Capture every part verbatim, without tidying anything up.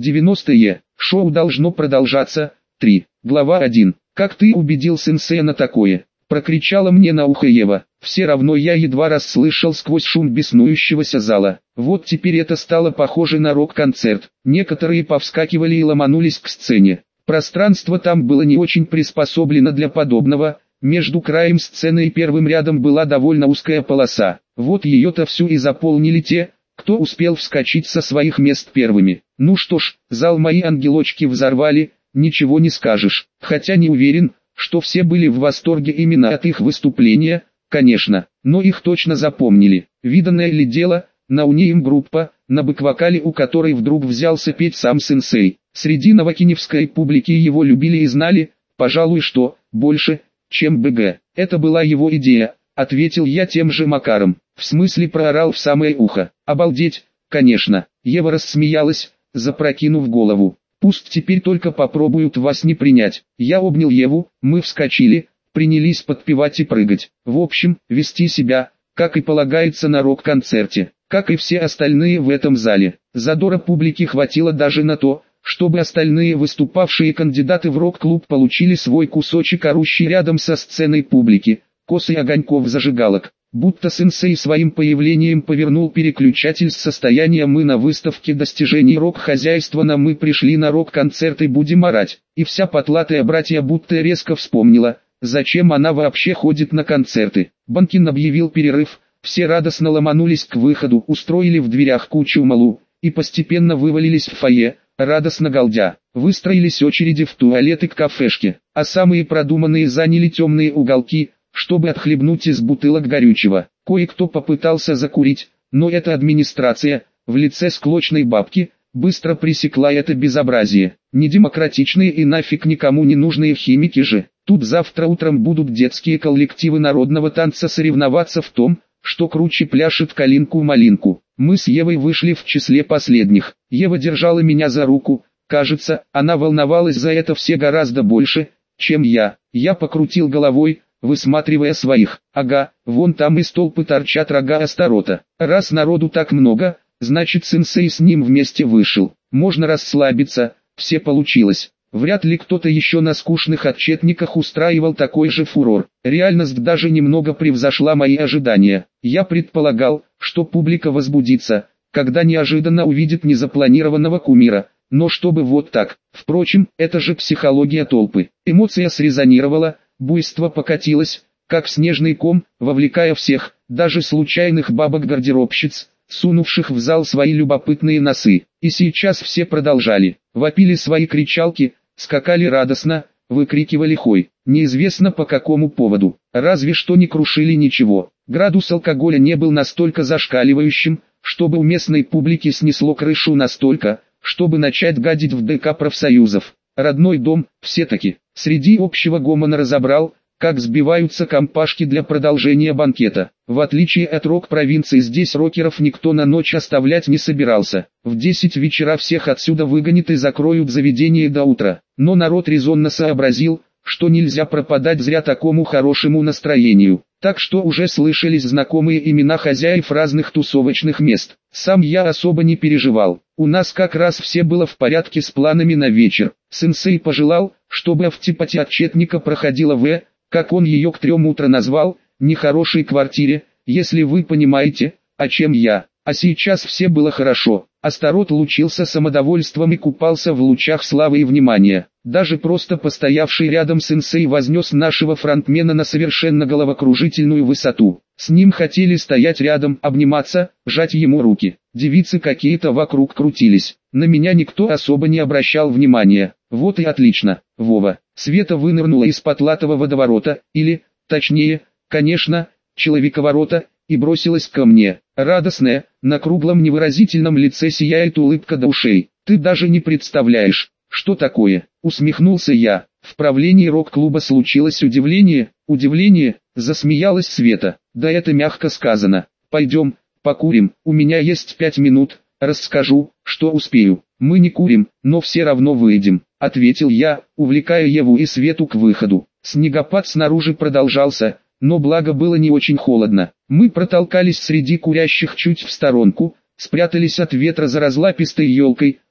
девяностые. Шоу должно продолжаться. три. Глава один. Как ты убедил сенсея на такое? Прокричала мне на ухо Ева. Все равно я едва расслышал сквозь шум беснующегося зала. Вот теперь это стало похоже на рок-концерт. Некоторые повскакивали и ломанулись к сцене. Пространство там было не очень приспособлено для подобного. Между краем сцены и первым рядом была довольно узкая полоса. Вот ее-то всю и заполнили те, кто успел вскочить со своих мест первыми. Ну что ж, зал мои ангелочки взорвали, ничего не скажешь. Хотя не уверен, что все были в восторге именно от их выступления, конечно, но их точно запомнили. Виданное ли дело, на униим группа, на бэк-вокале у которой вдруг взялся петь сам сенсей. Среди новокиневской публики его любили и знали, пожалуй, что, больше, чем БГ. Это была его идея, ответил я тем же макаром. В смысле, проорал в самое ухо. Обалдеть, конечно. Ева рассмеялась, запрокинув голову. Пусть теперь только попробуют вас не принять. Я обнял Еву, мы вскочили, принялись подпевать и прыгать. В общем, вести себя, как и полагается на рок-концерте, как и все остальные в этом зале. Задора публики хватило даже на то, чтобы остальные выступавшие кандидаты в рок-клуб получили свой кусочек орущей рядом со сценой публики, косы огоньков зажигалок. Будто сенсей своим появлением повернул переключатель с состояния «мы на выставке достижений рок-хозяйства» на «мы пришли на рок-концерт и будем орать». И вся потлатая братья будто резко вспомнила, зачем она вообще ходит на концерты. Банкин объявил перерыв, все радостно ломанулись к выходу, устроили в дверях кучу малу, и постепенно вывалились в фойе, радостно галдя. Выстроились очереди в туалеты к кафешке, а самые продуманные заняли темные уголки, чтобы отхлебнуть из бутылок горючего. Кое-кто попытался закурить, но эта администрация, в лице склочной бабки, быстро пресекла это безобразие. Недемократичные и нафиг никому не нужные химики же. Тут завтра утром будут детские коллективы народного танца соревноваться в том, что круче пляшет калинку-малинку. Мы с Евой вышли в числе последних. Ева держала меня за руку. Кажется, она волновалась за это все гораздо больше, чем я. Я покрутил головой, высматривая своих. Ага, вон там и столпы торчат рога Астарота. Раз народу так много, значит сенсей с ним вместе вышел. Можно расслабиться, все получилось. Вряд ли кто-то еще на скучных отчетниках устраивал такой же фурор. Реальность даже немного превзошла мои ожидания. Я предполагал, что публика возбудится, когда неожиданно увидит незапланированного кумира. Но чтобы вот так. Впрочем, это же психология толпы. Эмоция срезонировала, буйство покатилось, как снежный ком, вовлекая всех, даже случайных бабок-гардеробщиц, сунувших в зал свои любопытные носы. И сейчас все продолжали, вопили свои кричалки, скакали радостно, выкрикивали хой, неизвестно по какому поводу, разве что не крушили ничего. Градус алкоголя не был настолько зашкаливающим, чтобы у местной публики снесло крышу настолько, чтобы начать гадить в ДК профсоюзов. Родной дом, все-таки, среди общего гомона разобрал, как сбиваются компашки для продолжения банкета. В отличие от рок-провинции здесь рокеров никто на ночь оставлять не собирался. В десять вечера всех отсюда выгонят и закроют заведение до утра. Но народ резонно сообразил, что нельзя пропадать зря такому хорошему настроению. Так что уже слышались знакомые имена хозяев разных тусовочных мест. Сам я особо не переживал. У нас как раз все было в порядке с планами на вечер. Сенсей пожелал, чтобы в типоте отчетника проходила в, как он ее к трем утра назвал, нехорошей квартире, если вы понимаете, о чем я. А сейчас все было хорошо. Астарот лучился самодовольством и купался в лучах славы и внимания. Даже просто постоявший рядом сенсей вознес нашего фронтмена на совершенно головокружительную высоту. С ним хотели стоять рядом, обниматься, жать ему руки. Девицы какие-то вокруг крутились. На меня никто особо не обращал внимания. Вот и отлично. Вова. Света вынырнула из потлатого водоворота, или, точнее, конечно, человековорота, и бросилась ко мне. Радостная, на круглом невыразительном лице сияет улыбка до ушей. Ты даже не представляешь, что такое, усмехнулся я. В правлении рок-клуба случилось удивление, удивление, засмеялась Света. Да это мягко сказано. Пойдем, покурим, у меня есть пять минут, расскажу, что успею. Мы не курим, но все равно выйдем, ответил я, увлекая Еву и Свету к выходу. Снегопад снаружи продолжался, но благо было не очень холодно. Мы протолкались среди курящих чуть в сторонку, спрятались от ветра за разлапистой елкой,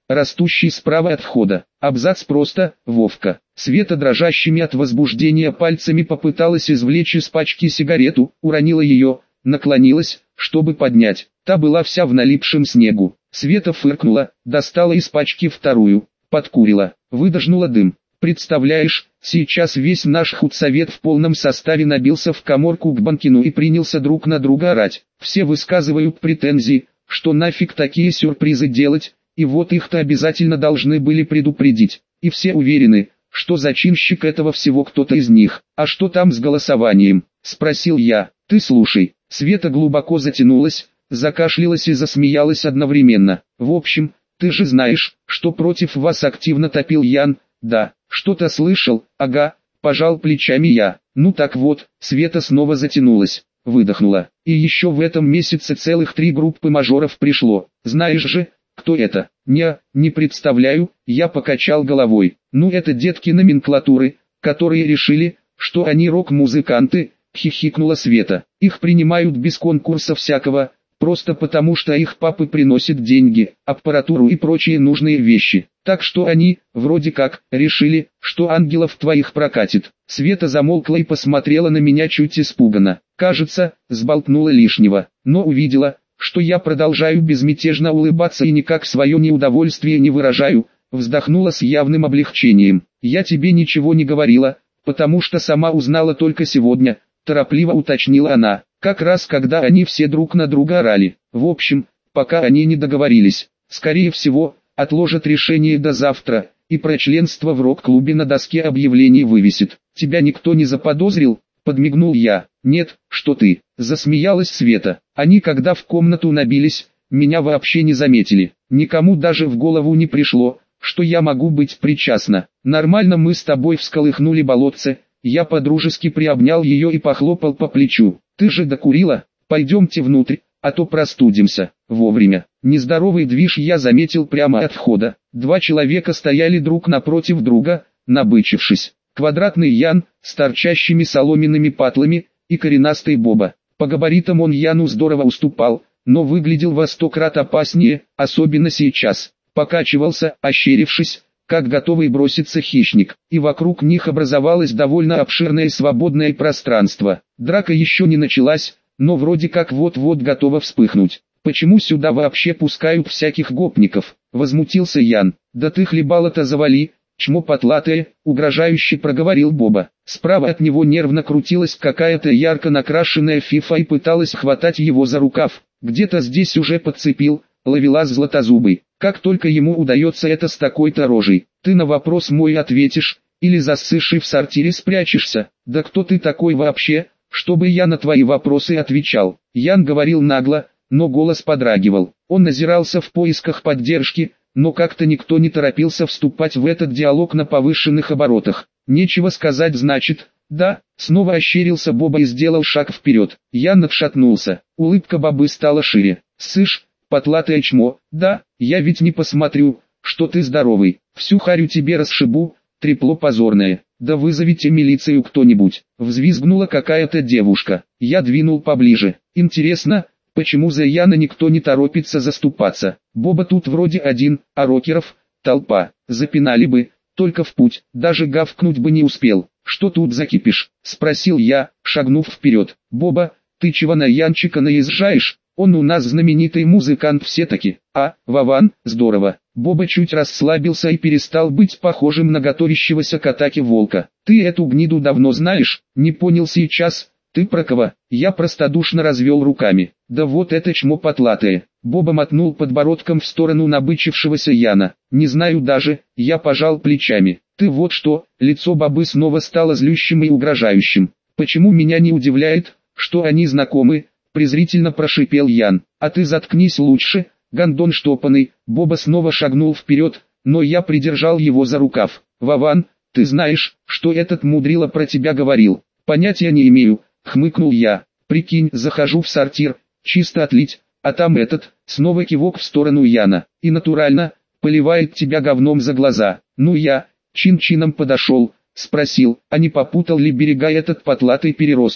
растущий справа от входа. Абзац просто, Вовка. Света дрожащими от возбуждения пальцами попыталась извлечь из пачки сигарету, уронила ее, наклонилась, чтобы поднять. Та была вся в налипшем снегу. Света фыркнула, достала из пачки вторую, подкурила, выдохнула дым. Представляешь, сейчас весь наш худсовет в полном составе набился в каморку к Банкину и принялся друг на друга орать. Все высказывают претензии, что нафиг такие сюрпризы делать, и вот их-то обязательно должны были предупредить. И все уверены, что зачинщик этого всего кто-то из них. А что там с голосованием? Спросил я. Ты слушай. Света глубоко затянулась, закашлялась и засмеялась одновременно. В общем, ты же знаешь, что против вас активно топил Ян. Да, что-то слышал, ага, пожал плечами я. Ну так вот, Света снова затянулась, выдохнула. И еще в этом месяце целых три группы мажоров пришло. Знаешь же, кто это? Не, не представляю, я покачал головой. Ну это детки номенклатуры, которые решили, что они рок-музыканты, хихикнула Света. Их принимают без конкурса всякого, просто потому что их папы приносят деньги, аппаратуру и прочие нужные вещи. Так что они, вроде как, решили, что ангелов твоих прокатит. Света замолкла и посмотрела на меня чуть испуганно. Кажется, сболтнула лишнего, но увидела, что я продолжаю безмятежно улыбаться и никак свое неудовольствие не выражаю, вздохнула с явным облегчением. Я тебе ничего не говорила, потому что сама узнала только сегодня, торопливо уточнила она. Как раз когда они все друг на друга орали. В общем, пока они не договорились, скорее всего, отложат решение до завтра, и про членство в рок-клубе на доске объявлений вывесит. Тебя никто не заподозрил? Подмигнул я. Нет, что ты, засмеялась Света. Они когда в комнату набились, меня вообще не заметили. Никому даже в голову не пришло, что я могу быть причастна. Нормально мы с тобой всколыхнули болотце. Я подружески приобнял ее и похлопал по плечу. Ты же докурила? Пойдемте внутрь, а то простудимся. Вовремя. Нездоровый движ я заметил прямо от входа. Два человека стояли друг напротив друга, набычившись. Квадратный Ян, с торчащими соломенными патлами, и коренастый Боба. По габаритам он Яну здорово уступал, но выглядел во сто крат опаснее, особенно сейчас. Покачивался, ощерившись, как готовый броситься хищник, и вокруг них образовалось довольно обширное свободное пространство. Драка еще не началась, но вроде как вот-вот готова вспыхнуть. «Почему сюда вообще пускают всяких гопников?» — возмутился Ян. «Да ты хлебало-то завали, чмо потлатое», — угрожающе проговорил Боба. Справа от него нервно крутилась какая-то ярко накрашенная фифа и пыталась хватать его за рукав. Где-то здесь уже подцепил, ловелас златозубый. Как только ему удается это с такой-то рожей, ты на вопрос мой ответишь, или зассышь и в сортире спрячешься. Да кто ты такой вообще, чтобы я на твои вопросы отвечал? Ян говорил нагло, но голос подрагивал. Он озирался в поисках поддержки, но как-то никто не торопился вступать в этот диалог на повышенных оборотах. Нечего сказать значит, да, снова ощерился Боба и сделал шаг вперед. Ян отшатнулся, улыбка Бобы стала шире. Сышь, потлатое чмо, да, я ведь не посмотрю, что ты здоровый, всю харю тебе расшибу, трепло позорное. Да вызовите милицию кто-нибудь, взвизгнула какая-то девушка. Я двинул поближе. Интересно, почему за Яна никто не торопится заступаться? Боба тут вроде один, а рокеров толпа. Запинали бы, только в путь, даже гавкнуть бы не успел. Что тут закипишь? Спросил я, шагнув вперед. Боба, ты чего на Янчика наезжаешь? Он у нас знаменитый музыкант все-таки. А, Вован, здорово. Боба чуть расслабился и перестал быть похожим на готовящегося к атаке волка. Ты эту гниду давно знаешь? Не понял сейчас. Ты про кого? Я простодушно развел руками. Да вот это чмо потлатое. Боба мотнул подбородком в сторону набычившегося Яна. Не знаю даже, я пожал плечами. Ты вот что, лицо Бобы снова стало злющим и угрожающим. Почему меня не удивляет, что они знакомы? Презрительно прошипел Ян. А ты заткнись лучше, гондон штопанный. Боба снова шагнул вперед, но я придержал его за рукав. Вован, ты знаешь, что этот мудрила про тебя говорил? Понятия не имею, хмыкнул я. Прикинь, захожу в сортир, чисто отлить, а там этот, снова кивок в сторону Яна. И натурально, поливает тебя говном за глаза. Ну я, чин-чином подошел, спросил, а не попутал ли берега этот потлатый переросток.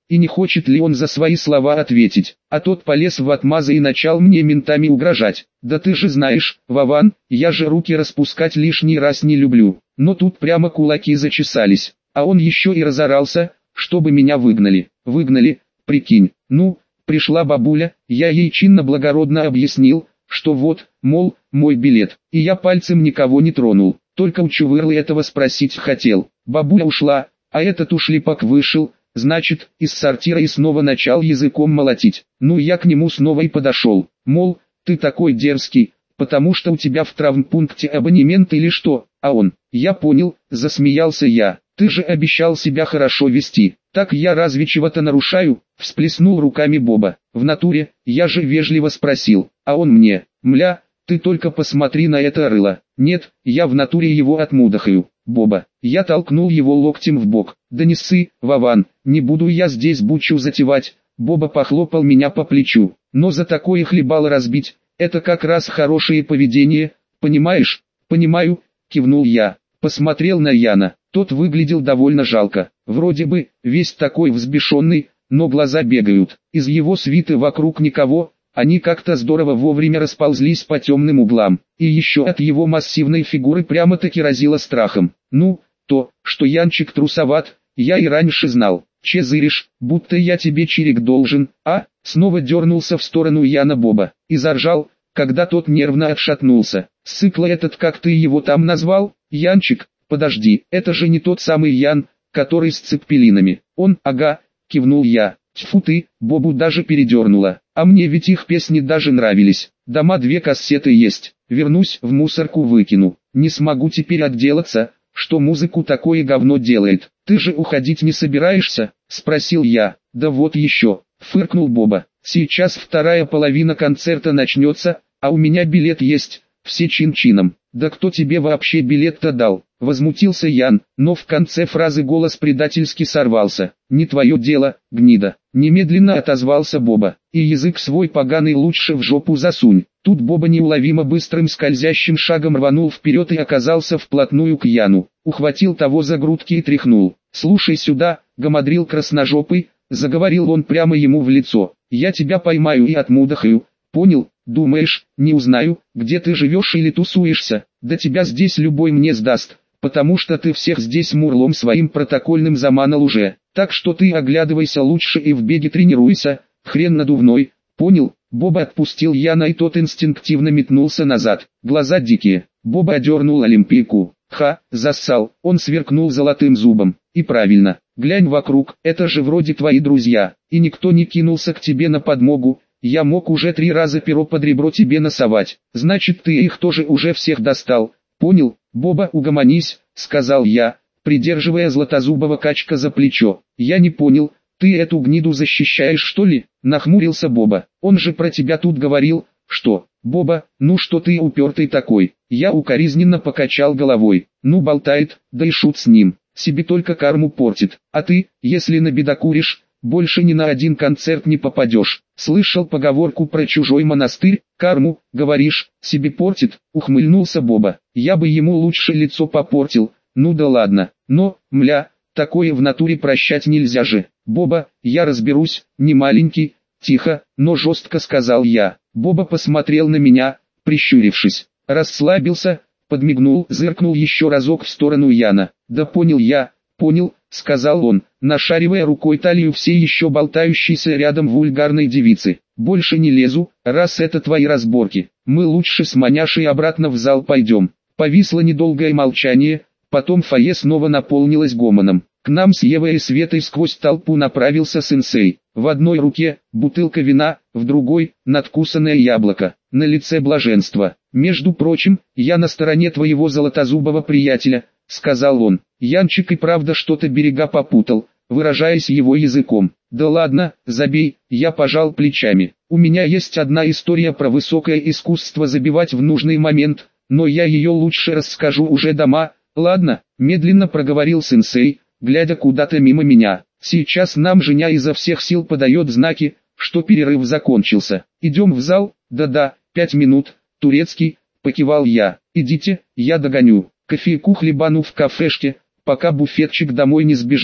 и не хочет ли он за свои слова ответить. А тот полез в отмазы и начал мне ментами угрожать. Да ты же знаешь, Вован, я же руки распускать лишний раз не люблю. Но тут прямо кулаки зачесались, а он еще и разорался, чтобы меня выгнали. Выгнали, прикинь. Ну, пришла бабуля, я ей чинно-благородно объяснил, что вот, мол, мой билет, и я пальцем никого не тронул, только у Чувырлы этого спросить хотел. Бабуля ушла, а этот ушлепок вышел, значит, из сортира и снова начал языком молотить. Ну я к нему снова и подошел, мол, ты такой дерзкий, потому что у тебя в травмпункте абонемент или что, а он, я понял, засмеялся я, ты же обещал себя хорошо вести, так я разве чего-то нарушаю, всплеснул руками Боба, в натуре, я же вежливо спросил, а он мне, мля, ты только посмотри на это рыло, нет, я в натуре его отмудохаю. Боба, я толкнул его локтем в бок, да не ссы, Вован, не буду я здесь бучу затевать, Боба похлопал меня по плечу, но за такое хлебало разбить, это как раз хорошее поведение, понимаешь? Понимаю, кивнул я, посмотрел на Яна, тот выглядел довольно жалко, вроде бы, весь такой взбешенный, но глаза бегают, из его свиты вокруг никого, они как-то здорово вовремя расползлись по темным углам, и еще от его массивной фигуры прямо-таки разило страхом. Ну, то, что Янчик трусоват, я и раньше знал. Че зыришь, будто я тебе чирик должен, а? Снова дернулся в сторону Яна Боба, и заржал, когда тот нервно отшатнулся. Сыкла этот, как ты его там назвал? Янчик, подожди, это же не тот самый Ян, который с цеппелинами. Он, ага, кивнул я. Тьфу ты, Бобу даже передернуло, а мне ведь их песни даже нравились. Дома две кассеты есть, вернусь в мусорку выкину. Не смогу теперь отделаться, что музыку такое говно делает. Ты же уходить не собираешься? Спросил я. Да вот еще, фыркнул Боба. Сейчас вторая половина концерта начнется, а у меня билет есть, все чин-чином. Да кто тебе вообще билет-то дал? Возмутился Ян, но в конце фразы голос предательски сорвался. Не твое дело, гнида. Немедленно отозвался Боба. И язык свой поганый лучше в жопу засунь. Тут Боба неуловимо быстрым скользящим шагом рванул вперед и оказался вплотную к Яну. Ухватил того за грудки и тряхнул. Слушай сюда, гамадрил красножопый, заговорил он прямо ему в лицо. Я тебя поймаю и отмудохаю. Понял? Думаешь, не узнаю, где ты живешь или тусуешься? Да тебя здесь любой мне сдаст, потому что ты всех здесь мурлом своим протокольным заманал уже. Так что ты оглядывайся лучше и в беге тренируйся, хрен надувной. Понял? Боба отпустил Яна, и тот инстинктивно метнулся назад. Глаза дикие. Боба одернул Олимпийку. Ха, зассал, он сверкнул золотым зубом. И правильно, глянь вокруг, это же вроде твои друзья, и никто не кинулся к тебе на подмогу. Я мог уже три раза перо под ребро тебе носовать, значит ты их тоже уже всех достал. Понял? Боба, угомонись, сказал я, придерживая Златозубого качка за плечо. Я не понял, ты эту гниду защищаешь что ли? Нахмурился Боба. Он же про тебя тут говорил. Что? Боба, ну что ты упертый такой? Я укоризненно покачал головой. Ну болтает, да и шут с ним. Себе только карму портит. А ты, если набедокуришь, больше ни на один концерт не попадешь. Слышал поговорку про чужой монастырь? Карму, говоришь, себе портит? Ухмыльнулся Боба. Я бы ему лучше лицо попортил. Ну да ладно. Но, мля, такое в натуре прощать нельзя же. Боба, я разберусь, не маленький. Тихо, но жестко сказал я. Боба посмотрел на меня, прищурившись. Расслабился, подмигнул, зыркнул еще разок в сторону Яна. Да понял я, понял, сказал он, нашаривая рукой талию все еще болтающейся рядом вульгарной девицы. Больше не лезу, раз это твои разборки. Мы лучше с маняшей обратно в зал пойдем. Повисло недолгое молчание, потом фойе снова наполнилось гомоном. К нам с Евой и Светой сквозь толпу направился сенсей. В одной руке бутылка вина, в другой надкусанное яблоко. На лице блаженство. Между прочим, я на стороне твоего золотозубого приятеля, сказал он. Янчик и правда что-то берега попутал, выражаясь его языком. Да ладно, забей, я пожал плечами. У меня есть одна история про высокое искусство забивать в нужный момент, но я ее лучше расскажу уже дома. Ладно, медленно проговорил сенсей, глядя куда-то мимо меня. Сейчас нам Женя изо всех сил подает знаки, что перерыв закончился. Идем в зал? Да-да, пять минут, турецкий, покивал я. Идите, я догоню. Кофейку хлебану в кафешке, пока буфетчик домой не сбежал.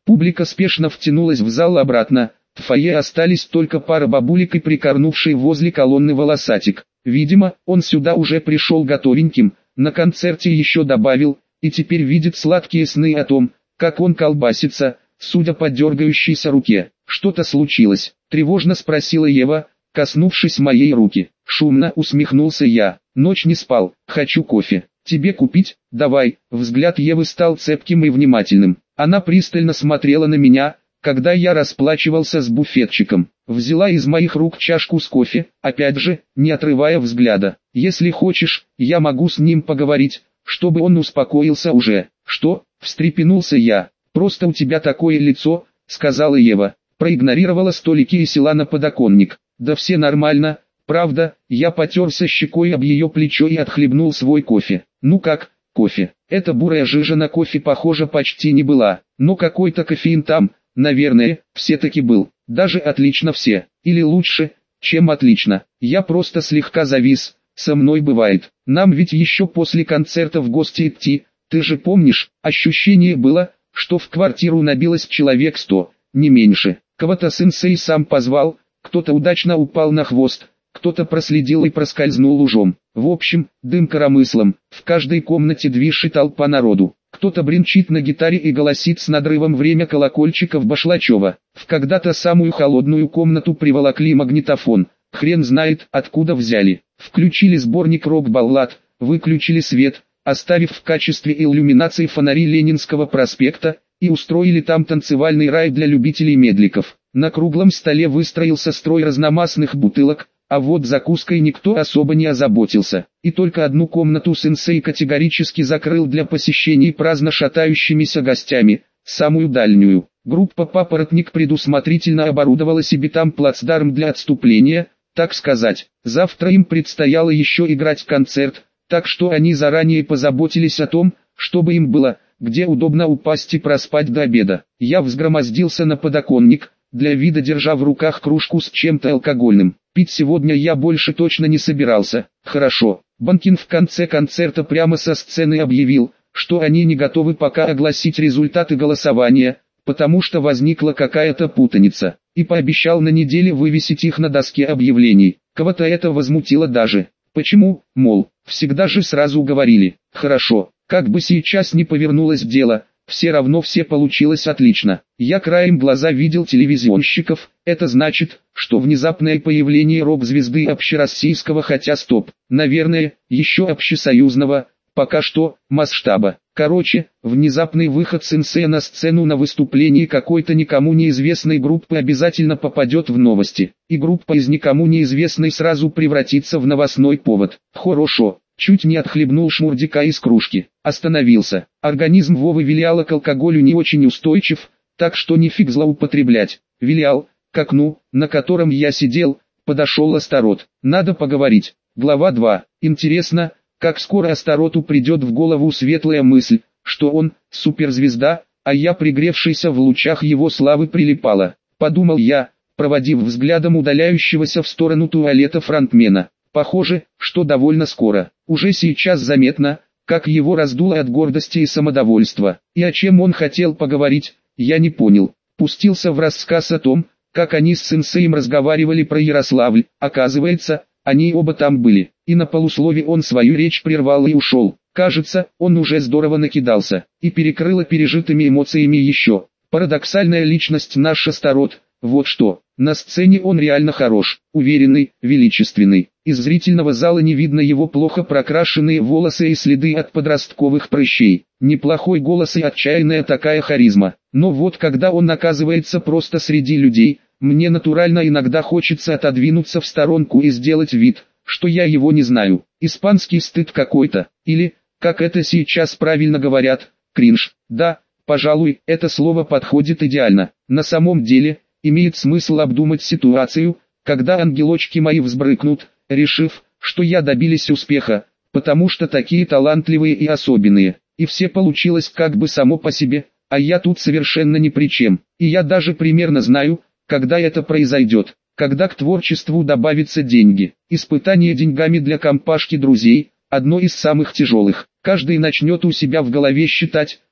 Публика спешно втянулась в зал обратно. В фойе остались только пара бабулек и прикорнувший возле колонны волосатик. Видимо, он сюда уже пришел готовеньким, на концерте еще добавил, и теперь видит сладкие сны о том, как он колбасится, судя по дергающейся руке. «Что-то случилось?» – тревожно спросила Ева, коснувшись моей руки. Шумно усмехнулся я. «Ночь не спал, хочу кофе. Тебе купить? Давай». Взгляд Евы стал цепким и внимательным. Она пристально смотрела на меня, когда я расплачивался с буфетчиком. Взяла из моих рук чашку с кофе, опять же, не отрывая взгляда. «Если хочешь, я могу с ним поговорить, чтобы он успокоился уже». «Что?» – встрепенулся я. «Просто у тебя такое лицо», – сказала Ева. Проигнорировала столики и села на подоконник. «Да все нормально, правда». Я потерся щекой об ее плечо и отхлебнул свой кофе. «Ну как, кофе?» Эта бурая жижа на кофе похоже почти не была, но какой-то кофеин там, наверное, все-таки был. Даже отлично все, или лучше, чем отлично. Я просто слегка завис, со мной бывает. Нам ведь еще после концерта в гости идти, ты же помнишь, ощущение было, что в квартиру набилось человек сто, не меньше. Кого-то сенсей сам позвал, кто-то удачно упал на хвост, кто-то проследил и проскользнул лужом. В общем, дым коромыслом, в каждой комнате движ и толпа народу. Кто-то бренчит на гитаре и голосит с надрывом время колокольчиков Башлачева. В когда-то самую холодную комнату приволокли магнитофон, хрен знает откуда взяли. Включили сборник рок-баллад, выключили свет, оставив в качестве иллюминации фонари Ленинского проспекта, и устроили там танцевальный рай для любителей медликов. На круглом столе выстроился строй разномастных бутылок, а вот закуской никто особо не озаботился. И только одну комнату сенсей категорически закрыл для посещений праздно шатающимися гостями, самую дальнюю. Группа «Папоротник» предусмотрительно оборудовала себе там плацдарм для отступления, так сказать. Завтра им предстояло еще играть концерт, так что они заранее позаботились о том, чтобы им было, где удобно упасть и проспать до обеда. Я взгромоздился на подоконник, для вида держа в руках кружку с чем-то алкогольным. Пить сегодня я больше точно не собирался. Хорошо. Банкин в конце концерта прямо со сцены объявил, что они не готовы пока огласить результаты голосования, потому что возникла какая-то путаница, и пообещал на неделе вывесить их на доске объявлений. Кого-то это возмутило даже. Почему, мол, всегда же сразу говорили. Хорошо, как бы сейчас ни повернулось дело, все равно все получилось отлично. Я краем глаза видел телевизионщиков, это значит, что внезапное появление рок-звезды общероссийского, хотя стоп, наверное, еще общесоюзного, пока что, масштаба. Короче, внезапный выход сенсея на сцену на выступлении какой-то никому неизвестной группы обязательно попадет в новости, и группа из никому неизвестной сразу превратится в новостной повод. Хорошо. Чуть не отхлебнул шмурдика из кружки. Остановился. Организм Вовы Вилиала к алкоголю не очень устойчив, так что нифиг злоупотреблять. Вилиал, к окну, на котором я сидел, подошел Астарот. Надо поговорить. Глава два. Интересно, как скоро Астароту придет в голову светлая мысль, что он, суперзвезда, а я, пригревшийся в лучах его славы, прилипала. Подумал я, проводив взглядом удаляющегося в сторону туалета фронтмена. Похоже, что довольно скоро. Уже сейчас заметно, как его раздуло от гордости и самодовольства. И о чем он хотел поговорить, я не понял. Пустился в рассказ о том, как они с сенсеем разговаривали про Ярославль. Оказывается, они оба там были. И на полуслове он свою речь прервал и ушел. Кажется, он уже здорово накидался. И перекрыло пережитыми эмоциями еще. Парадоксальная личность наш Астарот. Вот что. На сцене он реально хорош, уверенный, величественный. Из зрительного зала не видно его плохо прокрашенные волосы и следы от подростковых прыщей. Неплохой голос и отчаянная такая харизма. Но вот когда он оказывается просто среди людей, мне натурально иногда хочется отодвинуться в сторонку и сделать вид, что я его не знаю. Испанский стыд какой-то. Или, как это сейчас правильно говорят, кринж. Да, пожалуй, это слово подходит идеально. На самом деле, имеет смысл обдумать ситуацию, когда ангелочки мои взбрыкнут, решив, что я добились успеха, потому что такие талантливые и особенные, и все получилось как бы само по себе, а я тут совершенно ни при чем. И я даже примерно знаю, когда это произойдет, когда к творчеству добавятся деньги. Испытание деньгами для компашки друзей – одно из самых тяжелых. Каждый начнет у себя в голове считать,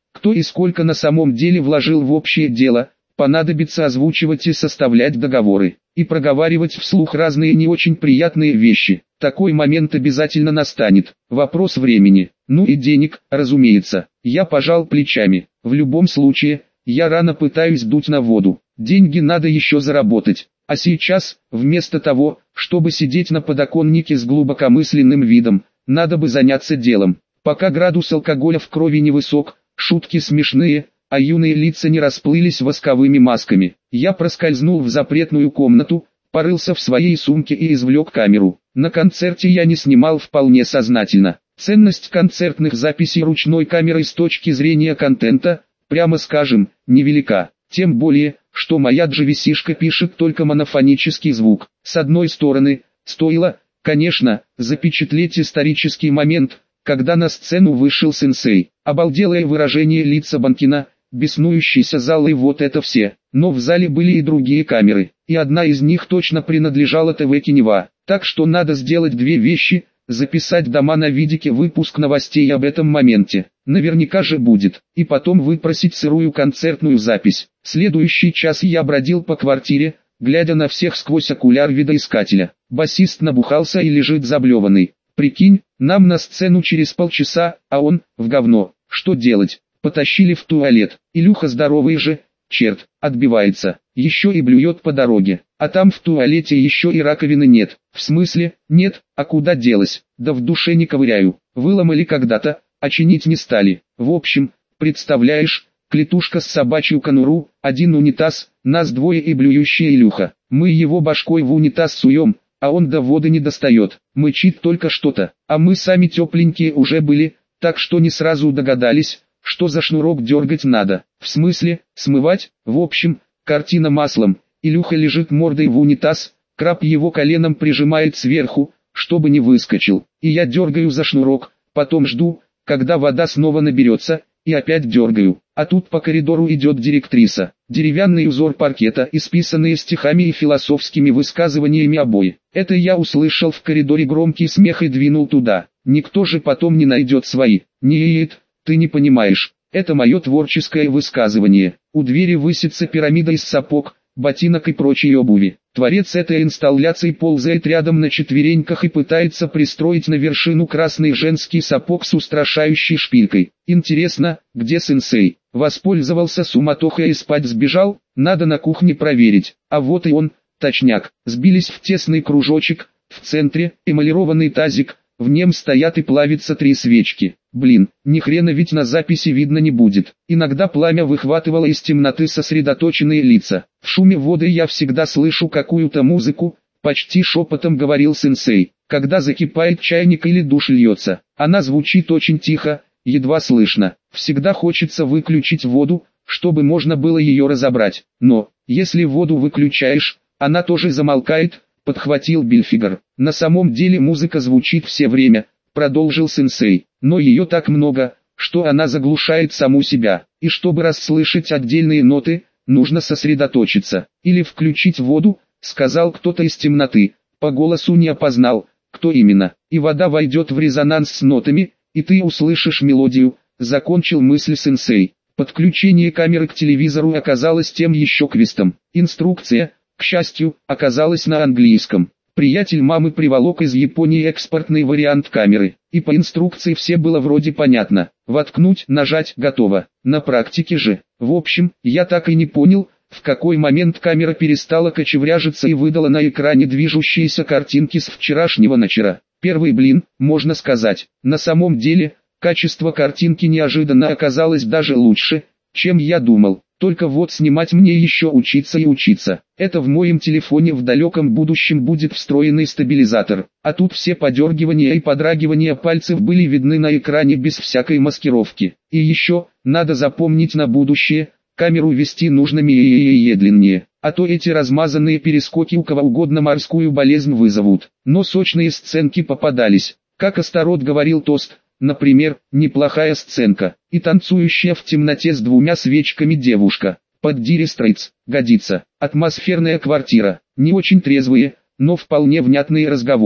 кто и сколько на самом деле вложил в общее дело, понадобится озвучивать и составлять договоры, и проговаривать вслух разные не очень приятные вещи. Такой момент обязательно настанет. Вопрос времени. Ну и денег, разумеется. Я пожал плечами. В любом случае, я рано пытаюсь дуть на воду. Деньги надо еще заработать. А сейчас, вместо того, чтобы сидеть на подоконнике с глубокомысленным видом, надо бы заняться делом. Пока градус алкоголя в крови невысок, шутки смешные, а юные лица не расплылись восковыми масками. Я проскользнул в запретную комнату, порылся в своей сумке и извлек камеру. На концерте я не снимал вполне сознательно. Ценность концертных записей ручной камерой с точки зрения контента, прямо скажем, невелика. Тем более, что моя джи ви си-шка пишет только монофонический звук. С одной стороны, стоило, конечно, запечатлеть исторический момент, когда на сцену вышел сенсей. Обалделое выражение лица Банкина, беснующийся зал и вот это все. Но в зале были и другие камеры, и одна из них точно принадлежала ТВ Кинева. Так что надо сделать две вещи: записать дома на видике выпуск новостей об этом моменте, наверняка же будет, и потом выпросить сырую концертную запись. Следующий час я бродил по квартире, глядя на всех сквозь окуляр видоискателя. Басист набухался и лежит заблеванный. Прикинь, нам на сцену через полчаса, а он, в говно. Что делать? Потащили в туалет. Илюха здоровый же, черт, отбивается. Еще и блюет по дороге. А там в туалете еще и раковины нет. В смысле, нет, а куда делась? Да в душе не ковыряю. Выломали когда-то, а чинить не стали. В общем, представляешь, клетушка с собачью конуру, один унитаз, нас двое и блюющая Илюха. Мы его башкой в унитаз суем, а он до воды не достает. Мычит только что-то, а мы сами тепленькие уже были, так что не сразу догадались, что за шнурок дергать надо. В смысле, смывать? В общем, картина маслом. Илюха лежит мордой в унитаз, краб его коленом прижимает сверху, чтобы не выскочил. И я дергаю за шнурок, потом жду, когда вода снова наберется, и опять дергаю. А тут по коридору идет директриса. Деревянный узор паркета, исписанные стихами и философскими высказываниями обои. Это я услышал в коридоре громкий смех и двинул туда. Никто же потом не найдет свои. Нет, ты не понимаешь. Это мое творческое высказывание. У двери высится пирамида из сапог, ботинок и прочей обуви. Творец этой инсталляции ползает рядом на четвереньках и пытается пристроить на вершину красный женский сапог с устрашающей шпилькой. Интересно, где сенсей? Воспользовался суматохой и спать сбежал? Надо на кухне проверить. А вот и он, точняк. Сбились в тесный кружочек, в центре эмалированный тазик, в нем стоят и плавятся три свечки. Блин, ни хрена ведь на записи видно не будет. Иногда пламя выхватывало из темноты сосредоточенные лица. В шуме воды я всегда слышу какую-то музыку, почти шепотом говорил сенсей. Когда закипает чайник или душ льется, она звучит очень тихо, едва слышно. Всегда хочется выключить воду, чтобы можно было ее разобрать. Но, если воду выключаешь, она тоже замолкает, подхватил Бильфигер. На самом деле музыка звучит все время, продолжил сенсей, но ее так много, что она заглушает саму себя. И чтобы расслышать отдельные ноты, нужно сосредоточиться. Или включить воду, сказал кто-то из темноты. По голосу не опознал, кто именно. И вода войдет в резонанс с нотами, и ты услышишь мелодию, закончил мысль сенсей. Подключение камеры к телевизору оказалось тем еще квестом. Инструкция, к счастью, оказалась на английском. Приятель мамы приволок из Японии экспортный вариант камеры, и по инструкции все было вроде понятно. Воткнуть, нажать, готово. На практике же. В общем, я так и не понял, в какой момент камера перестала кочевряжиться и выдала на экране движущиеся картинки с вчерашнего вечера. Первый блин, можно сказать. На самом деле, качество картинки неожиданно оказалось даже лучше, чем я думал. Только вот снимать мне еще учиться и учиться. Это в моем телефоне в далеком будущем будет встроенный стабилизатор. А тут все подергивания и подрагивания пальцев были видны на экране без всякой маскировки. И еще, надо запомнить на будущее, камеру вести нужно медленнее. А то эти размазанные перескоки у кого угодно морскую болезнь вызовут. Но сочные сценки попадались. Как Астарот говорил тост. Например, неплохая сценка, и танцующая в темноте с двумя свечками девушка. Под Dire Straits, годится. Атмосферная квартира, не очень трезвые, но вполне внятные разговоры.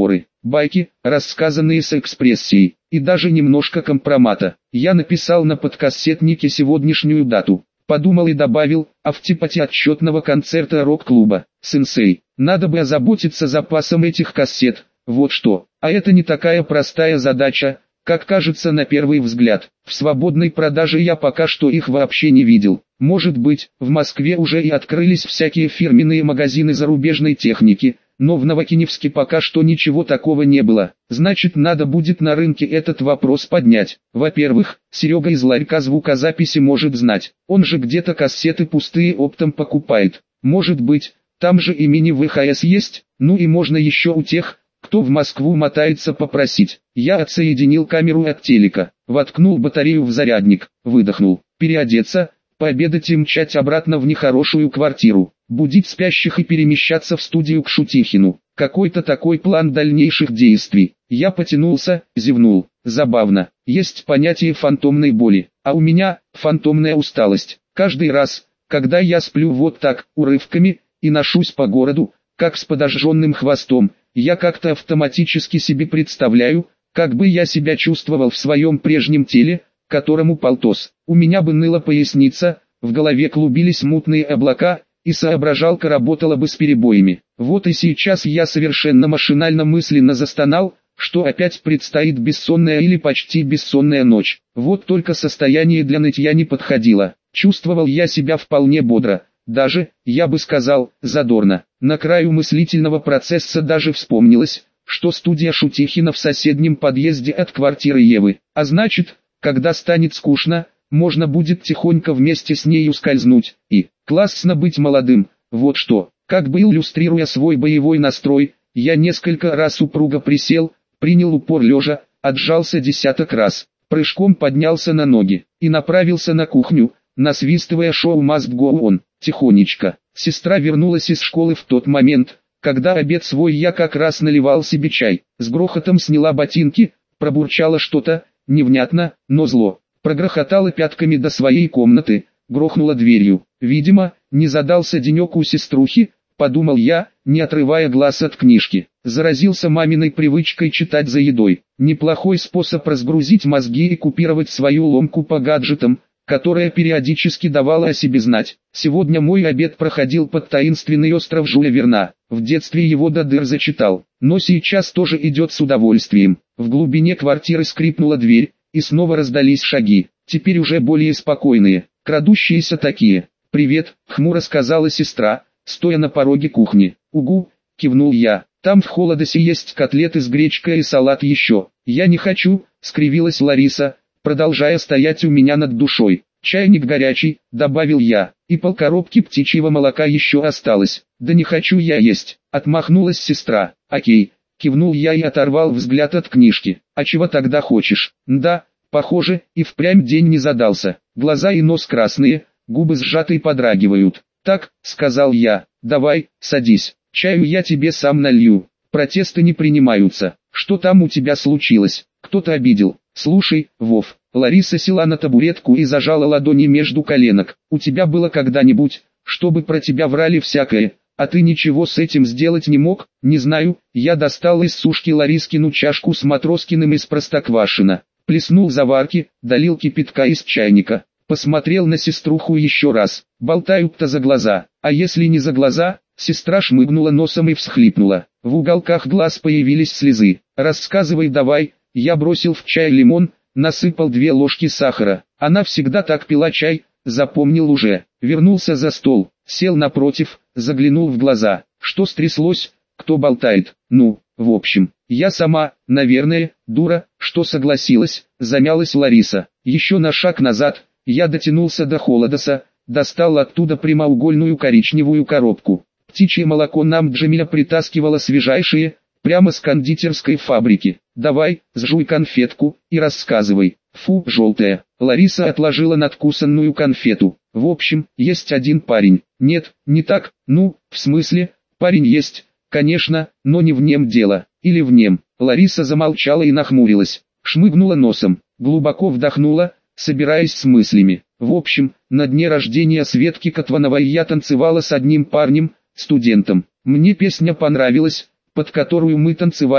байки, рассказанные с экспрессией, и даже немножко компромата. Я написал на подкассетнике сегодняшнюю дату. Подумал и добавил, а в типоте отчетного концерта рок-клуба. Сенсей, надо бы озаботиться запасом этих кассет, вот что. А это не такая простая задача, как кажется на первый взгляд. В свободной продаже я пока что их вообще не видел. Может быть, в Москве уже и открылись всякие фирменные магазины зарубежной техники, но в Новокиневске пока что ничего такого не было. Значит, надо будет на рынке этот вопрос поднять. Во-первых, Серега из ларька звукозаписи может знать. Он же где-то кассеты пустые оптом покупает. Может быть, там же и мини-вэ ха эс есть, ну и можно еще у тех, кто в Москву мотается, попросить. Я отсоединил камеру от телека, воткнул батарею в зарядник, выдохнул, переодеться, пообедать и мчать обратно в нехорошую квартиру, будить спящих и перемещаться в студию к Шутихину. Какой-то такой план дальнейших действий. Я потянулся, зевнул. Забавно, есть понятие фантомной боли, а у меня фантомная усталость. Каждый раз, когда я сплю вот так, урывками, и ношусь по городу, как с подожженным хвостом, я как-то автоматически себе представляю, как бы я себя чувствовал в своем прежнем теле, которому полтос. У меня бы ныла поясница, в голове клубились мутные облака, и соображалка работала бы с перебоями. Вот и сейчас я совершенно машинально мысленно застонал, что опять предстоит бессонная или почти бессонная ночь. Вот только состояние для нытья не подходило. Чувствовал я себя вполне бодро. Даже, я бы сказал, задорно. На краю мыслительного процесса даже вспомнилось, что студия Шутихина в соседнем подъезде от квартиры Евы. А значит, когда станет скучно, можно будет тихонько вместе с нею скользнуть. И, классно быть молодым, вот что. Как бы иллюстрируя свой боевой настрой, я несколько раз упруго присел, принял упор лежа, отжался десяток раз, прыжком поднялся на ноги и направился на кухню, насвистывая шоу «Must Go On». Тихонечко. Сестра вернулась из школы в тот момент, когда обед свой я как раз наливал себе чай. С грохотом сняла ботинки, пробурчала что-то, невнятно, но зло. Прогрохотала пятками до своей комнаты, грохнула дверью. Видимо, не задался денек у сеструхи, подумал я, не отрывая глаз от книжки. Заразился маминой привычкой читать за едой. Неплохой способ разгрузить мозги и купировать свою ломку по гаджетам, которая периодически давала о себе знать. Сегодня мой обед проходил под таинственный остров Жюля Верна. В детстве его до дыр зачитал, но сейчас тоже идет с удовольствием. В глубине квартиры скрипнула дверь, и снова раздались шаги, теперь уже более спокойные, крадущиеся такие. «Привет», — хмуро сказала сестра, стоя на пороге кухни. «Угу», — кивнул я, — «там в холодосе есть котлеты с гречкой и салат еще». «Я не хочу», — скривилась Лариса, продолжая стоять у меня над душой. «Чайник горячий», — добавил я, — «и полкоробки птичьего молока еще осталось». «Да не хочу я есть», — отмахнулась сестра. «Окей», — кивнул я и оторвал взгляд от книжки. «А чего тогда хочешь?» «Да, похоже, и впрямь день не задался. Глаза и нос красные, губы сжаты и подрагивают». «Так», — сказал я, — «давай, садись, чаю я тебе сам налью». Протесты не принимаются. «Что там у тебя случилось? Кто-то обидел?» «Слушай, Вов», — Лариса села на табуретку и зажала ладони между коленок. «У тебя было когда-нибудь, чтобы про тебя врали всякое, а ты ничего с этим сделать не мог?» «Не знаю». Я достал из сушки Ларискину чашку с Матроскиным из Простоквашино, плеснул заварки, долил кипятка из чайника, посмотрел на сеструху еще раз. «Болтают-то за глаза, а если не за глаза?» Сестра шмыгнула носом и всхлипнула. В уголках глаз появились слезы. «Рассказывай давай». Я бросил в чай лимон, насыпал две ложки сахара. Она всегда так пила чай, запомнил уже. Вернулся за стол, сел напротив, заглянул в глаза. Что стряслось? Кто болтает? Ну, в общем, я сама, наверное, дура, что согласилась, замялась Лариса. Еще на шаг назад, я дотянулся до холодоса, достал оттуда прямоугольную коричневую коробку. Птичье молоко нам Джамиля притаскивала свежайшее, прямо с кондитерской фабрики. «Давай, сжуй конфетку и рассказывай». «Фу, желтая». Лариса отложила надкусанную конфету. «В общем, есть один парень». «Нет, не так, ну, в смысле, парень есть, конечно, но не в нем дело». «Или в нем». Лариса замолчала и нахмурилась, шмыгнула носом, глубоко вдохнула, собираясь с мыслями. «В общем, на дне рождения Светки Котвановой я танцевала с одним парнем, студентом. Мне песня понравилась, под которую мы танцевали,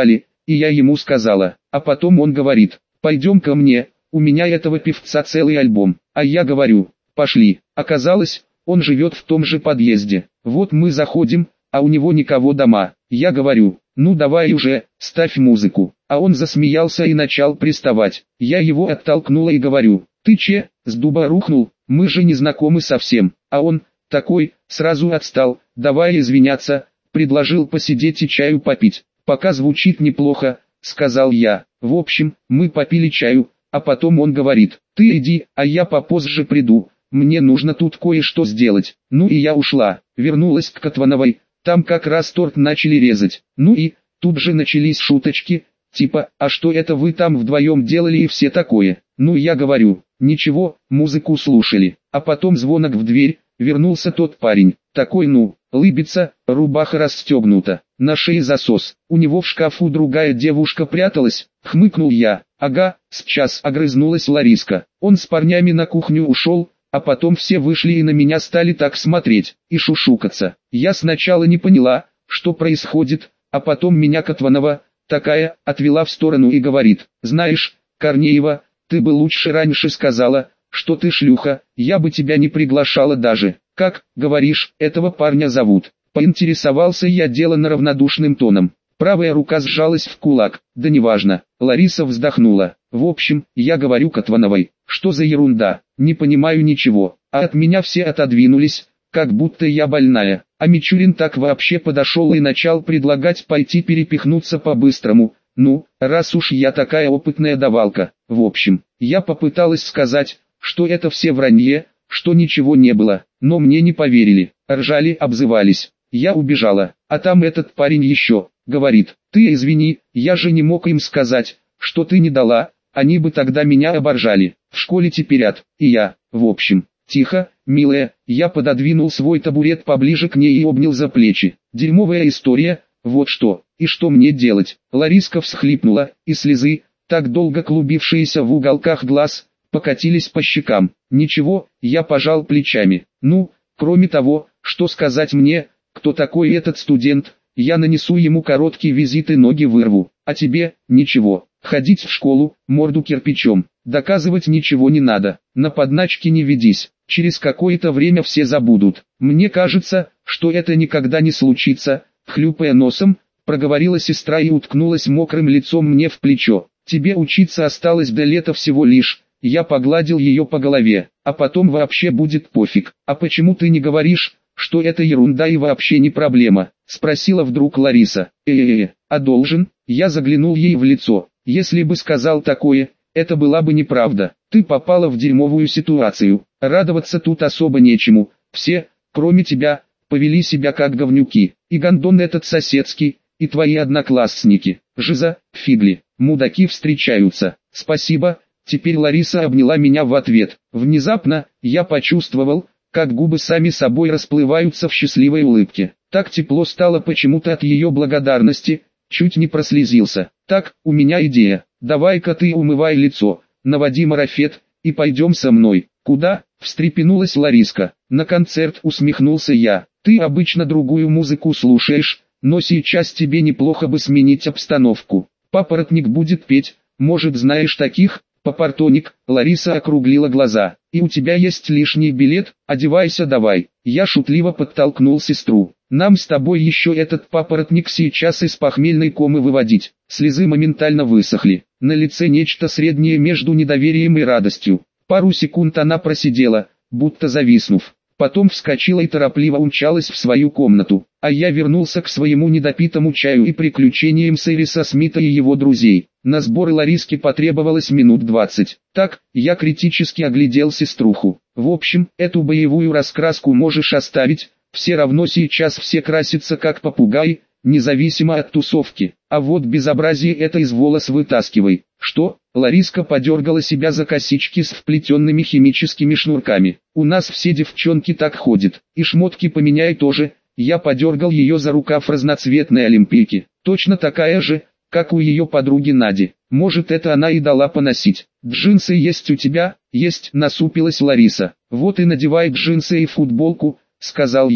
и я ему сказала. А потом он говорит, пойдем ко мне, у меня этого певца целый альбом. А я говорю, пошли. Оказалось, он живет в том же подъезде. Вот мы заходим, а у него никого дома. Я говорю, ну давай уже, ставь музыку. А он засмеялся и начал приставать. Я его оттолкнула и говорю, ты че, с дуба рухнул, мы же не знакомы совсем. А он, такой, сразу отстал, давай извиняться, предложил посидеть и чаю попить. Пока звучит неплохо, сказал я. В общем, мы попили чаю, а потом он говорит, ты иди, а я попозже приду, мне нужно тут кое-что сделать. Ну и я ушла, вернулась к Котвановой, там как раз торт начали резать. Ну и, тут же начались шуточки, типа, а что это вы там вдвоем делали и все такое. Ну я говорю, ничего, музыку слушали. А потом звонок в дверь, вернулся тот парень, такой ну, лыбится, рубаха расстегнута, на шее засос, у него в шкафу другая девушка пряталась, хмыкнул я. Ага, сейчас огрызнулась Лариска, он с парнями на кухню ушел, а потом все вышли и на меня стали так смотреть, и шушукаться. Я сначала не поняла, что происходит, а потом меня Котванова, такая, отвела в сторону и говорит, знаешь, Корнеева, ты бы лучше раньше сказала, что ты шлюха, я бы тебя не приглашала даже. Как, говоришь, этого парня зовут? Поинтересовался я деланно равнодушным тоном. Правая рука сжалась в кулак, да неважно. Лариса вздохнула. В общем, я говорю Котвановой, что за ерунда, не понимаю ничего, а от меня все отодвинулись, как будто я больная. А Мичурин так вообще подошел и начал предлагать пойти перепихнуться по-быстрому. Ну, раз уж я такая опытная давалка. В общем, я попыталась сказать, что это все вранье, что ничего не было, но мне не поверили, ржали, обзывались. Я убежала, а там этот парень еще, говорит, ты извини, я же не мог им сказать, что ты не дала, они бы тогда меня оборжали, в школе теперят, и я, в общем, тихо, милая, я пододвинул свой табурет поближе к ней и обнял за плечи. Дерьмовая история, вот что, и что мне делать? Лариска всхлипнула, и слезы, так долго клубившиеся в уголках глаз, покатились по щекам. Ничего, я пожал плечами. Ну, кроме того, что сказать мне, кто такой этот студент, я нанесу ему короткий визит и ноги вырву. А тебе, ничего, ходить в школу, морду кирпичом, доказывать ничего не надо, на подначки не ведись, через какое-то время все забудут. Мне кажется, что это никогда не случится, хлюпая носом, проговорила сестра и уткнулась мокрым лицом мне в плечо. Тебе учиться осталось до лета всего лишь. Я погладил ее по голове, а потом вообще будет пофиг. А почему ты не говоришь, что это ерунда и вообще не проблема? Спросила вдруг Лариса. Э-э-э, а должен? Я заглянул ей в лицо. Если бы сказал такое, это была бы неправда. Ты попала в дерьмовую ситуацию. Радоваться тут особо нечему. Все, кроме тебя, повели себя как говнюки. И гондон этот соседский, и твои одноклассники. Жиза, фигли, мудаки встречаются. Спасибо. Теперь Лариса обняла меня в ответ. Внезапно, я почувствовал, как губы сами собой расплываются в счастливой улыбке. Так тепло стало почему-то от ее благодарности, чуть не прослезился. Так, у меня идея. Давай-ка ты умывай лицо, наводи марафет, и пойдем со мной. Куда? Встрепенулась Лариска. На концерт, усмехнулся я. Ты обычно другую музыку слушаешь, но сейчас тебе неплохо бы сменить обстановку. Папоротник будет петь, может знаешь таких? Папортоник, Лариса округлила глаза. И у тебя есть лишний билет, одевайся давай. Я шутливо подтолкнул сестру. Нам с тобой еще этот папоротник сейчас из похмельной комы выводить. Слезы моментально высохли. На лице нечто среднее между недоверием и радостью. Пару секунд она просидела, будто зависнув. Потом вскочила и торопливо умчалась в свою комнату. А я вернулся к своему недопитому чаю и приключениям Сэвиса Смита и его друзей. На сборы Лариски потребовалось минут двадцать. Так, я критически оглядел сеструху. В общем, эту боевую раскраску можешь оставить, все равно сейчас все красятся как попугаи, независимо от тусовки. А вот безобразие это из волос вытаскивай. Что? Лариска подергала себя за косички с вплетенными химическими шнурками. У нас все девчонки так ходят. И шмотки поменяй тоже. Я подергал ее за рукав разноцветной олимпийки. Точно такая же, как у ее подруги Нади. Может это она и дала поносить. Джинсы есть у тебя? Есть, насупилась Лариса. Вот и надевай джинсы и футболку, сказал я.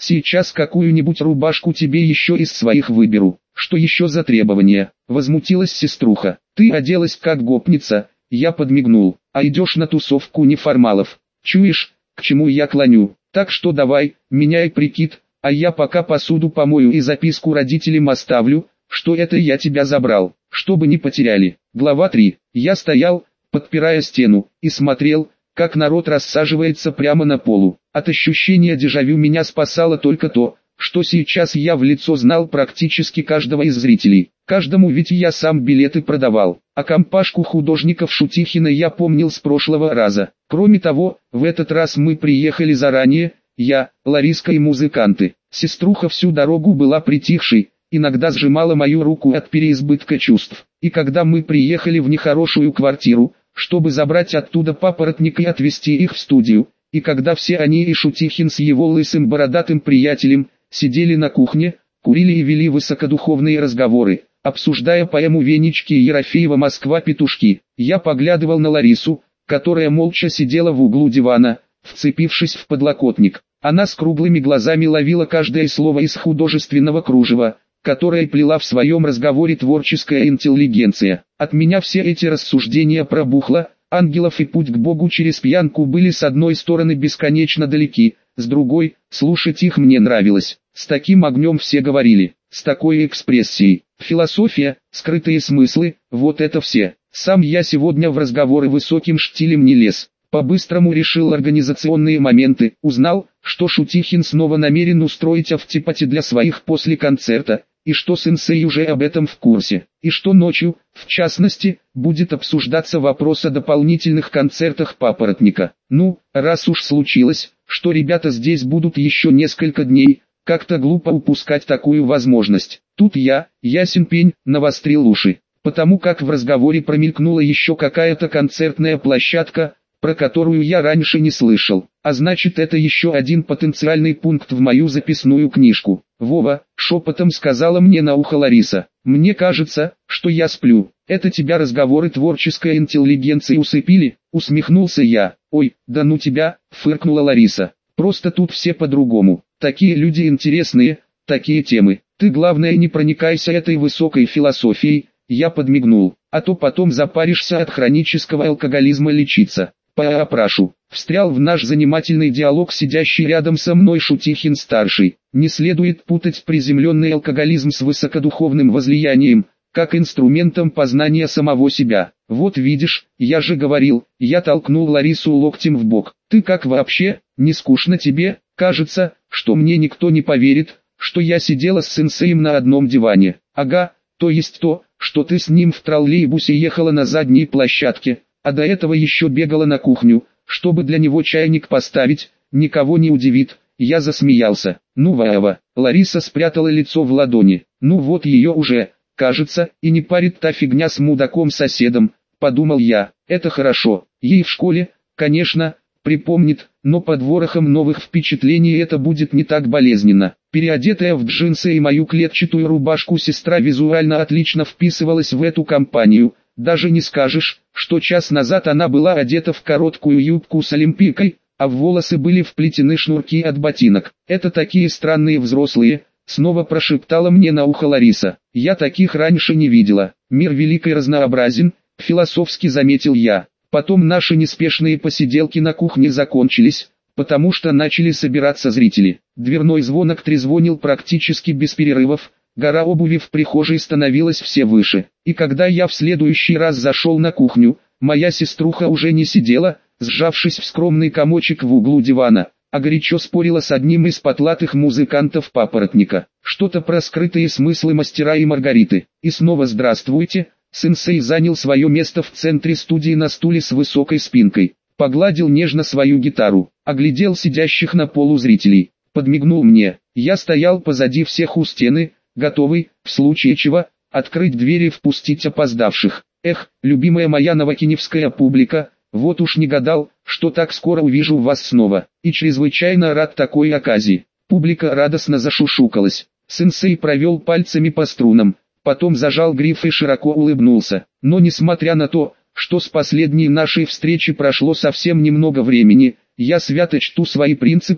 Сейчас какую-нибудь рубашку тебе еще из своих выберу. Что еще за требования? Возмутилась сеструха. Ты оделась как гопница, я подмигнул. А идешь на тусовку неформалов. Чуешь, к чему я клоню? Так что давай, меняй прикид, а я пока посуду помою и записку родителям оставлю, что это я тебя забрал, чтобы не потеряли. Глава три. Я стоял, подпирая стену, и смотрел, как народ рассаживается прямо на полу. От ощущения дежавю меня спасало только то, что сейчас я в лицо знал практически каждого из зрителей. Каждому ведь я сам билеты продавал, а компашку художников Шутихина я помнил с прошлого раза. Кроме того, в этот раз мы приехали заранее, я, Лариска и музыканты. Сеструха всю дорогу была притихшей, иногда сжимала мою руку от переизбытка чувств. И когда мы приехали в нехорошую квартиру, чтобы забрать оттуда Папоротника и отвезти их в студию, и когда все они и Шутихин с его лысым бородатым приятелем сидели на кухне, курили и вели высокодуховные разговоры, обсуждая поэму Венечки и Ерофеева «Москва-петушки», я поглядывал на Ларису, которая молча сидела в углу дивана, вцепившись в подлокотник. Она с круглыми глазами ловила каждое слово из художественного кружева, которое плела в своем разговоре творческая интеллигенция. От меня все эти рассуждения про бухло, ангелов и путь к Богу через пьянку были с одной стороны бесконечно далеки, с другой, слушать их мне нравилось. С таким огнем все говорили, с такой экспрессией. Философия, скрытые смыслы, вот это все. Сам я сегодня в разговоры высоким штилем не лез. По-быстрому решил организационные моменты, узнал, что Шутихин снова намерен устроить автопати для своих после концерта, и что сенсей уже об этом в курсе, и что ночью, в частности, будет обсуждаться вопрос о дополнительных концертах Папоротника. Ну, раз уж случилось, что ребята здесь будут еще несколько дней, как-то глупо упускать такую возможность. Тут я, ясен пень, навострил уши, потому как в разговоре промелькнула еще какая-то концертная площадка, про которую я раньше не слышал, а значит это еще один потенциальный пункт в мою записную книжку. «Вова», — шепотом сказала мне на ухо Лариса, — «мне кажется, что я сплю. Это тебя разговоры творческой интеллигенции усыпили?» Усмехнулся я. «Ой, да ну тебя», — фыркнула Лариса, — «просто тут все по-другому. Такие люди интересные, такие темы. Ты главное не проникайся этой высокой философией». Я подмигнул, а то потом запаришься от хронического алкоголизма лечиться. «Попрошу», — встрял в наш занимательный диалог сидящий рядом со мной Шутихин-старший. «Не следует путать приземленный алкоголизм с высокодуховным возлиянием, как инструментом познания самого себя. Вот видишь, я же говорил», — я толкнул Ларису локтем в бок. «Ты как вообще, не скучно тебе? Кажется, что мне никто не поверит, что я сидела с сенсеем на одном диване». «Ага, то есть то, что ты с ним в троллейбусе ехала на задней площадке, а до этого еще бегала на кухню, чтобы для него чайник поставить, никого не удивит». Я засмеялся. «Ну Ваева». Лариса спрятала лицо в ладони. «Ну вот ее уже, кажется, и не парит та фигня с мудаком-соседом», подумал я. «Это хорошо. Ей в школе, конечно, припомнит, но под ворохом новых впечатлений это будет не так болезненно». Переодетая в джинсы и мою клетчатую рубашку, сестра визуально отлично вписывалась в эту компанию. Даже не скажешь, что час назад она была одета в короткую юбку с олимпийкой, а в волосы были вплетены шнурки от ботинок. «Это такие странные взрослые», — снова прошептала мне на ухо Лариса. «Я таких раньше не видела. Мир велик и разнообразен», — философски заметил я. Потом наши неспешные посиделки на кухне закончились, потому что начали собираться зрители. Дверной звонок трезвонил практически без перерывов, гора обуви в прихожей становилась все выше. И когда я в следующий раз зашел на кухню, моя сеструха уже не сидела, сжавшись в скромный комочек в углу дивана, а горячо спорила с одним из потлатых музыкантов Папоротника. Что-то про скрытые смыслы Мастера и Маргариты. И снова здравствуйте. Сенсей занял свое место в центре студии на стуле с высокой спинкой. Погладил нежно свою гитару, оглядел сидящих на полу зрителей, подмигнул мне. Я стоял позади всех у стены, готовый, в случае чего, открыть двери и впустить опоздавших. Эх, любимая моя новокиневская публика, вот уж не гадал, что так скоро увижу вас снова, и чрезвычайно рад такой оказии. Публика радостно зашушукалась. Сенсей провел пальцами по струнам, потом зажал гриф и широко улыбнулся. Но несмотря на то, что с последней нашей встречи прошло совсем немного времени, я свято чту свои принципы,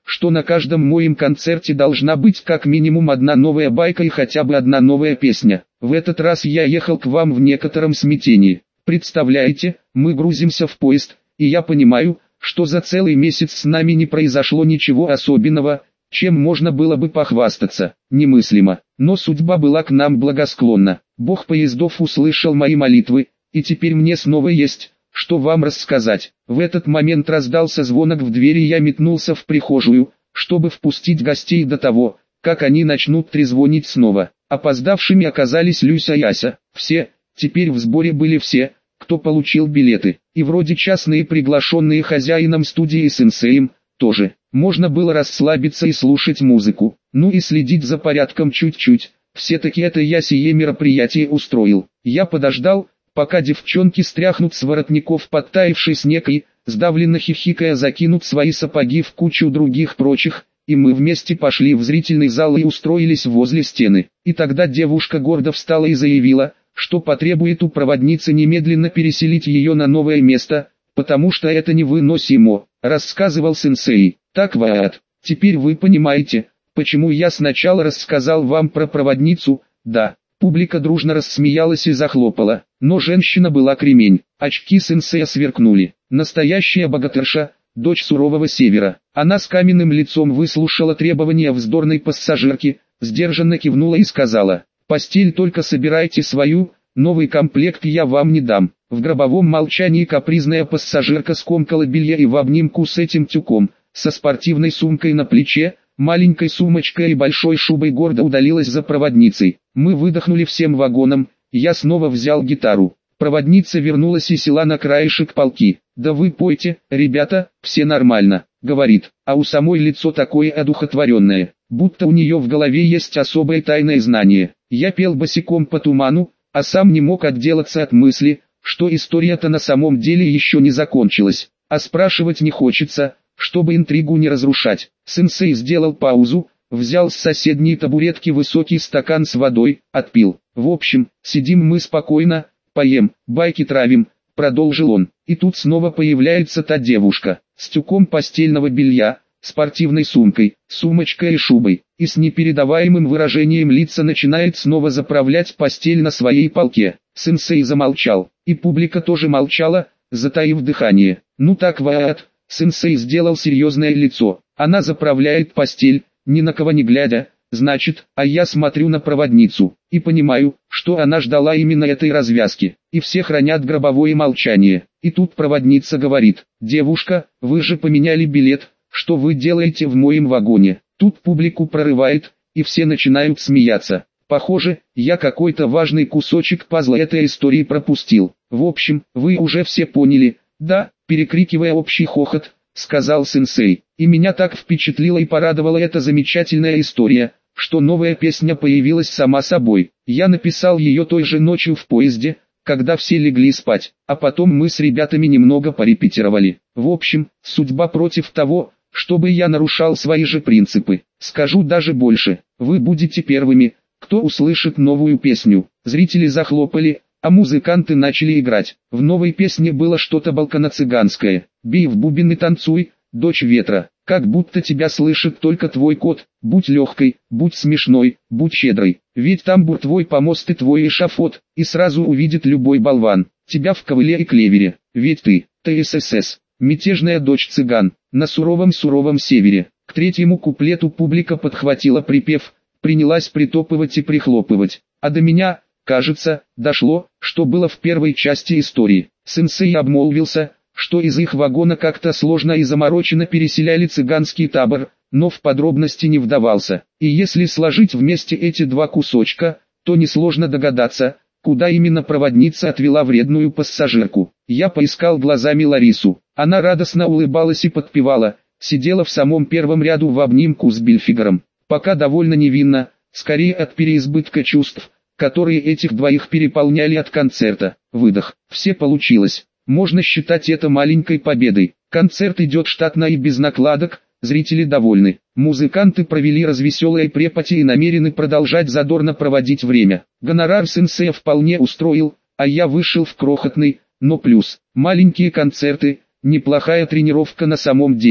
что на каждом моем концерте должна быть как минимум одна новая байка и хотя бы одна новая песня. В этот раз я ехал к вам в некотором смятении. Представляете, мы грузимся в поезд, и я понимаю, что за целый месяц с нами не произошло ничего особенного, чем можно было бы похвастаться. Немыслимо, но судьба была к нам благосклонна. Бог поездов услышал мои молитвы, и теперь мне снова есть что вам рассказать. В этот момент раздался звонок в двери, и я метнулся в прихожую, чтобы впустить гостей до того, как они начнут трезвонить снова. Опоздавшими оказались Люся и Ася. Все, теперь в сборе были все, кто получил билеты, и вроде частные приглашенные хозяином студии и сенсеем, тоже. Можно было расслабиться и слушать музыку, ну и следить за порядком чуть-чуть. Все-таки это я сие мероприятие устроил. Я подождал, пока девчонки стряхнут с воротников подтаявший снег и, сдавленно хихикая, закинут свои сапоги в кучу других прочих, и мы вместе пошли в зрительный зал и устроились возле стены. И тогда девушка гордо встала и заявила, что потребует у проводницы немедленно переселить ее на новое место, потому что это невыносимо, рассказывал сенсей. Так вот, теперь вы понимаете, почему я сначала рассказал вам про проводницу. Да, публика дружно рассмеялась и захлопала, но женщина была кремень. Очки сенсея сверкнули. Настоящая богатырша, дочь сурового севера. Она с каменным лицом выслушала требования вздорной пассажирки, сдержанно кивнула и сказала: «Постель только собирайте свою, новый комплект я вам не дам». В гробовом молчании капризная пассажирка скомкала белье и в обнимку с этим тюком, со спортивной сумкой на плече, маленькой сумочкой и большой шубой гордо удалилась за проводницей. Мы выдохнули всем вагоном, я снова взял гитару. Проводница вернулась и села на краешек полки. «Да вы пойте, ребята, все нормально», — говорит, а у самой лицо такое одухотворенное, будто у нее в голове есть особое тайное знание. Я пел босиком по туману, а сам не мог отделаться от мысли, что история-то на самом деле еще не закончилась, а спрашивать не хочется, чтобы интригу не разрушать. Сенсей сделал паузу, взял с соседней табуретки высокий стакан с водой, отпил. «В общем, сидим мы спокойно, поем, байки травим», — продолжил он. И тут снова появляется та девушка, с тюком постельного белья, спортивной сумкой, сумочкой и шубой, и с непередаваемым выражением лица начинает снова заправлять постель на своей полке. Сенсей замолчал, и публика тоже молчала, затаив дыхание. «Ну так вот», — сенсей сделал серьезное лицо, «она заправляет постель, ни на кого не глядя, значит, а я смотрю на проводницу, и понимаю, что она ждала именно этой развязки, и все хранят гробовое молчание». И тут проводница говорит: «Девушка, вы же поменяли билет, что вы делаете в моем вагоне?» Тут публику прорывает, и все начинают смеяться. Похоже, я какой-то важный кусочек пазла этой истории пропустил. В общем, вы уже все поняли, да, перекрикивая общий хохот, сказал сенсей. И меня так впечатлила и порадовала эта замечательная история, что новая песня появилась сама собой. Я написал ее той же ночью в поезде, когда все легли спать, а потом мы с ребятами немного порепетировали. В общем, судьба против того, чтобы я нарушал свои же принципы. Скажу даже больше, вы будете первыми, кто услышит новую песню. Зрители захлопали, а музыканты начали играть. В новой песне было что-то балкано-цыганское. «Бей в бубен и танцуй, дочь ветра, как будто тебя слышит только твой кот. Будь легкой, будь смешной, будь щедрой, ведь тамбур твой помост и твой эшафот, и сразу увидит любой болван тебя в ковыле и клевере, ведь ты, ТСС, мятежная дочь цыган, на суровом-суровом севере». К третьему куплету публика подхватила припев, принялась притопывать и прихлопывать, а до меня, кажется, дошло, что было в первой части истории. Сенсей обмолвился, что из их вагона как-то сложно и замороченно переселяли цыганский табор, но в подробности не вдавался. И если сложить вместе эти два кусочка, то несложно догадаться, куда именно проводница отвела вредную пассажирку. Я поискал глазами Ларису. Она радостно улыбалась и подпевала, сидела в самом первом ряду в обнимку с Бельфигаром. Пока довольно невинно, скорее от переизбытка чувств, которые этих двоих переполняли от концерта. Выдох. Все получилось. Можно считать это маленькой победой. Концерт идет штатно и без накладок, зрители довольны. Музыканты провели развеселые препати и намерены продолжать задорно проводить время. Гонорар сенсея вполне устроил, а я вышел в крохотный, но плюс. Маленькие концерты, неплохая тренировка на самом деле.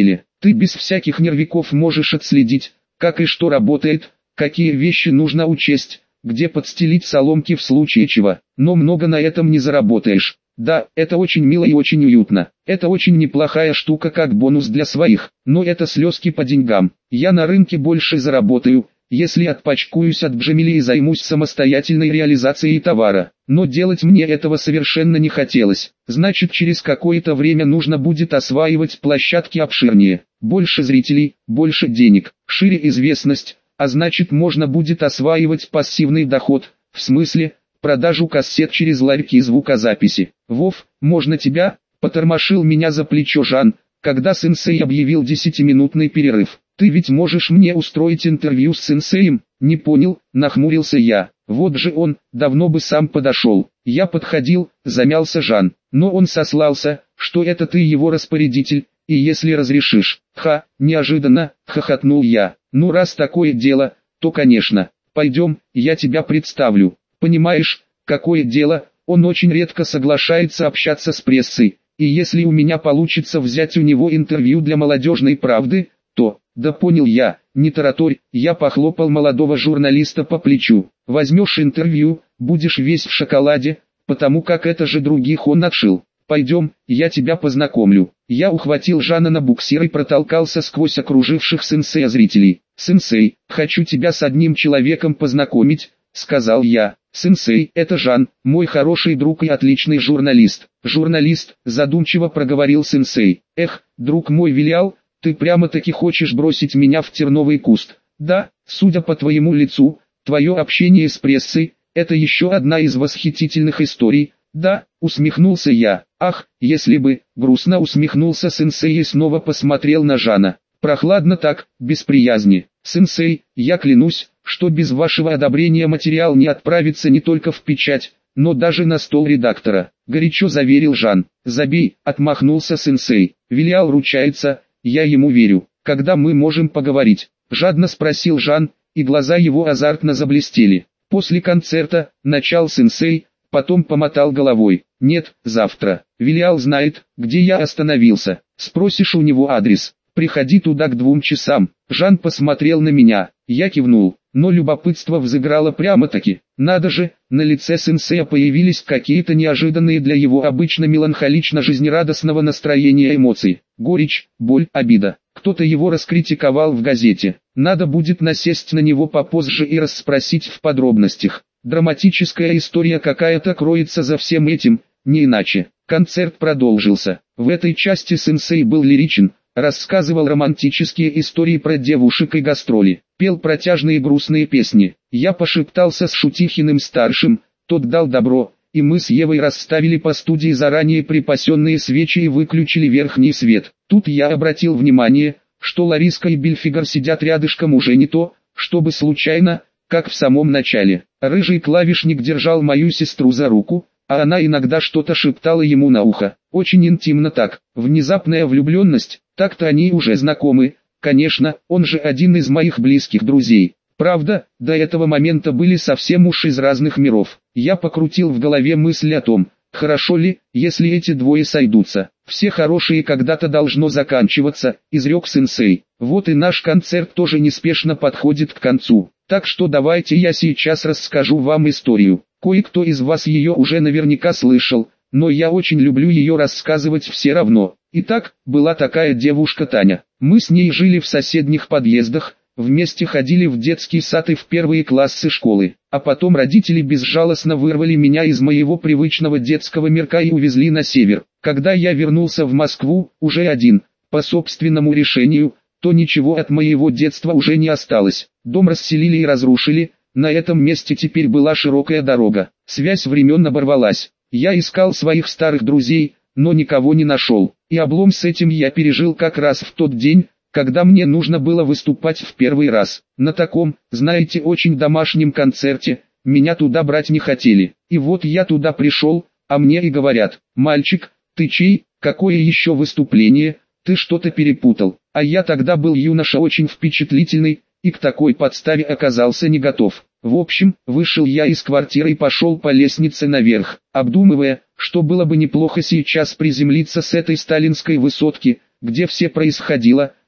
Ты без всяких нервиков можешь отследить, как и что работает, какие вещи нужно учесть, где подстелить соломки в случае чего, но много на этом не заработаешь. Да, это очень мило и очень уютно. Это очень неплохая штука как бонус для своих, но это слезки по деньгам. Я на рынке больше заработаю, если отпачкуюсь от Джамили и займусь самостоятельной реализацией товара. Но делать мне этого совершенно не хотелось. Значит, через какое-то время нужно будет осваивать площадки обширнее. Больше зрителей, больше денег, шире известность, а значит можно будет осваивать пассивный доход, в смысле, продажу кассет через ларьки звукозаписи. «Вов, можно тебя?» – потормошил меня за плечо Жан, когда сенсей объявил десятиминутный перерыв. «Ты ведь можешь мне устроить интервью с сенсеем?» «Не понял», – нахмурился я. «Вот же он, давно бы сам подошел». Я подходил, замялся Жан, но он сослался, что это ты его распорядитель, и если разрешишь. «Ха, неожиданно», – хохотнул я. «Ну раз такое дело, то конечно, пойдем, я тебя представлю». Понимаешь, какое дело, он очень редко соглашается общаться с прессой, и если у меня получится взять у него интервью для «Молодежной правды», то, да понял я, не тараторь, я похлопал молодого журналиста по плечу. Возьмешь интервью, будешь весь в шоколаде, потому как это же других он отшил. Пойдем, я тебя познакомлю. Я ухватил Жана на буксир и протолкался сквозь окруживших сенсея зрителей. «Сенсей, хочу тебя с одним человеком познакомить», — сказал я. «Сенсей, это Жан, мой хороший друг и отличный журналист». «Журналист», — задумчиво проговорил сенсей. «Эх, друг мой Вилиал, ты прямо-таки хочешь бросить меня в терновый куст?» «Да, судя по твоему лицу, твое общение с прессой — это еще одна из восхитительных историй». «Да», — усмехнулся я. «Ах, если бы», — грустно усмехнулся сенсей и снова посмотрел на Жана. Прохладно так, без приязни. «Сенсей, я клянусь, что без вашего одобрения материал не отправится не только в печать, но даже на стол редактора», — горячо заверил Жан. «Забей», — отмахнулся сенсей. «Вилиал ручается, я ему верю. Когда мы можем поговорить?» — жадно спросил Жан, и глаза его азартно заблестели. «После концерта», — начал сенсей, потом помотал головой. «Нет, завтра. Вилиал знает, где я остановился. Спросишь у него адрес. Приходи туда к двум часам». Жан посмотрел на меня, я кивнул, но любопытство взыграло прямо-таки. Надо же, на лице сенсея появились какие-то неожиданные для его обычно меланхолично-жизнерадостного настроения эмоции. Горечь, боль, обида. Кто-то его раскритиковал в газете. Надо будет насесть на него попозже и расспросить в подробностях. Драматическая история какая-то кроется за всем этим, не иначе. Концерт продолжился. В этой части сенсей был лиричен, рассказывал романтические истории про девушек и гастроли, пел протяжные грустные песни. Я пошептался с Шутихиным-старшим, тот дал добро, и мы с Евой расставили по студии заранее припасенные свечи и выключили верхний свет. Тут я обратил внимание, что Лариска и Бельфигор сидят рядышком уже не то, чтобы случайно, как в самом начале. Рыжий клавишник держал мою сестру за руку, а она иногда что-то шептала ему на ухо. Очень интимно так. Внезапная влюбленность, так-то они уже знакомы. Конечно, он же один из моих близких друзей. Правда, до этого момента были совсем уж из разных миров. Я покрутил в голове мысль о том, хорошо ли, если эти двое сойдутся. Все хорошие когда-то должно заканчиваться, изрек сенсей. Вот и наш концерт тоже неспешно подходит к концу. Так что давайте я сейчас расскажу вам историю. Кое-кто из вас ее уже наверняка слышал, но я очень люблю ее рассказывать все равно. Итак, была такая девушка Таня. Мы с ней жили в соседних подъездах, вместе ходили в детский сад и в первые классы школы. А потом родители безжалостно вырвали меня из моего привычного детского мирка и увезли на север. Когда я вернулся в Москву, уже один, по собственному решению, то ничего от моего детства уже не осталось. Дом расселили и разрушили, на этом месте теперь была широкая дорога. Связь времен оборвалась. Я искал своих старых друзей, но никого не нашел. И облом с этим я пережил как раз в тот день, когда мне нужно было выступать в первый раз. На таком, знаете, очень домашнем концерте, меня туда брать не хотели. И вот я туда пришел, а мне и говорят: «Мальчик, ты чей, какое еще выступление, ты что-то перепутал». А я тогда был юноша очень впечатлительный, и к такой подставе оказался не готов. В общем, вышел я из квартиры и пошел по лестнице наверх, обдумывая, что было бы неплохо сейчас приземлиться с этой сталинской высотки, где все происходило,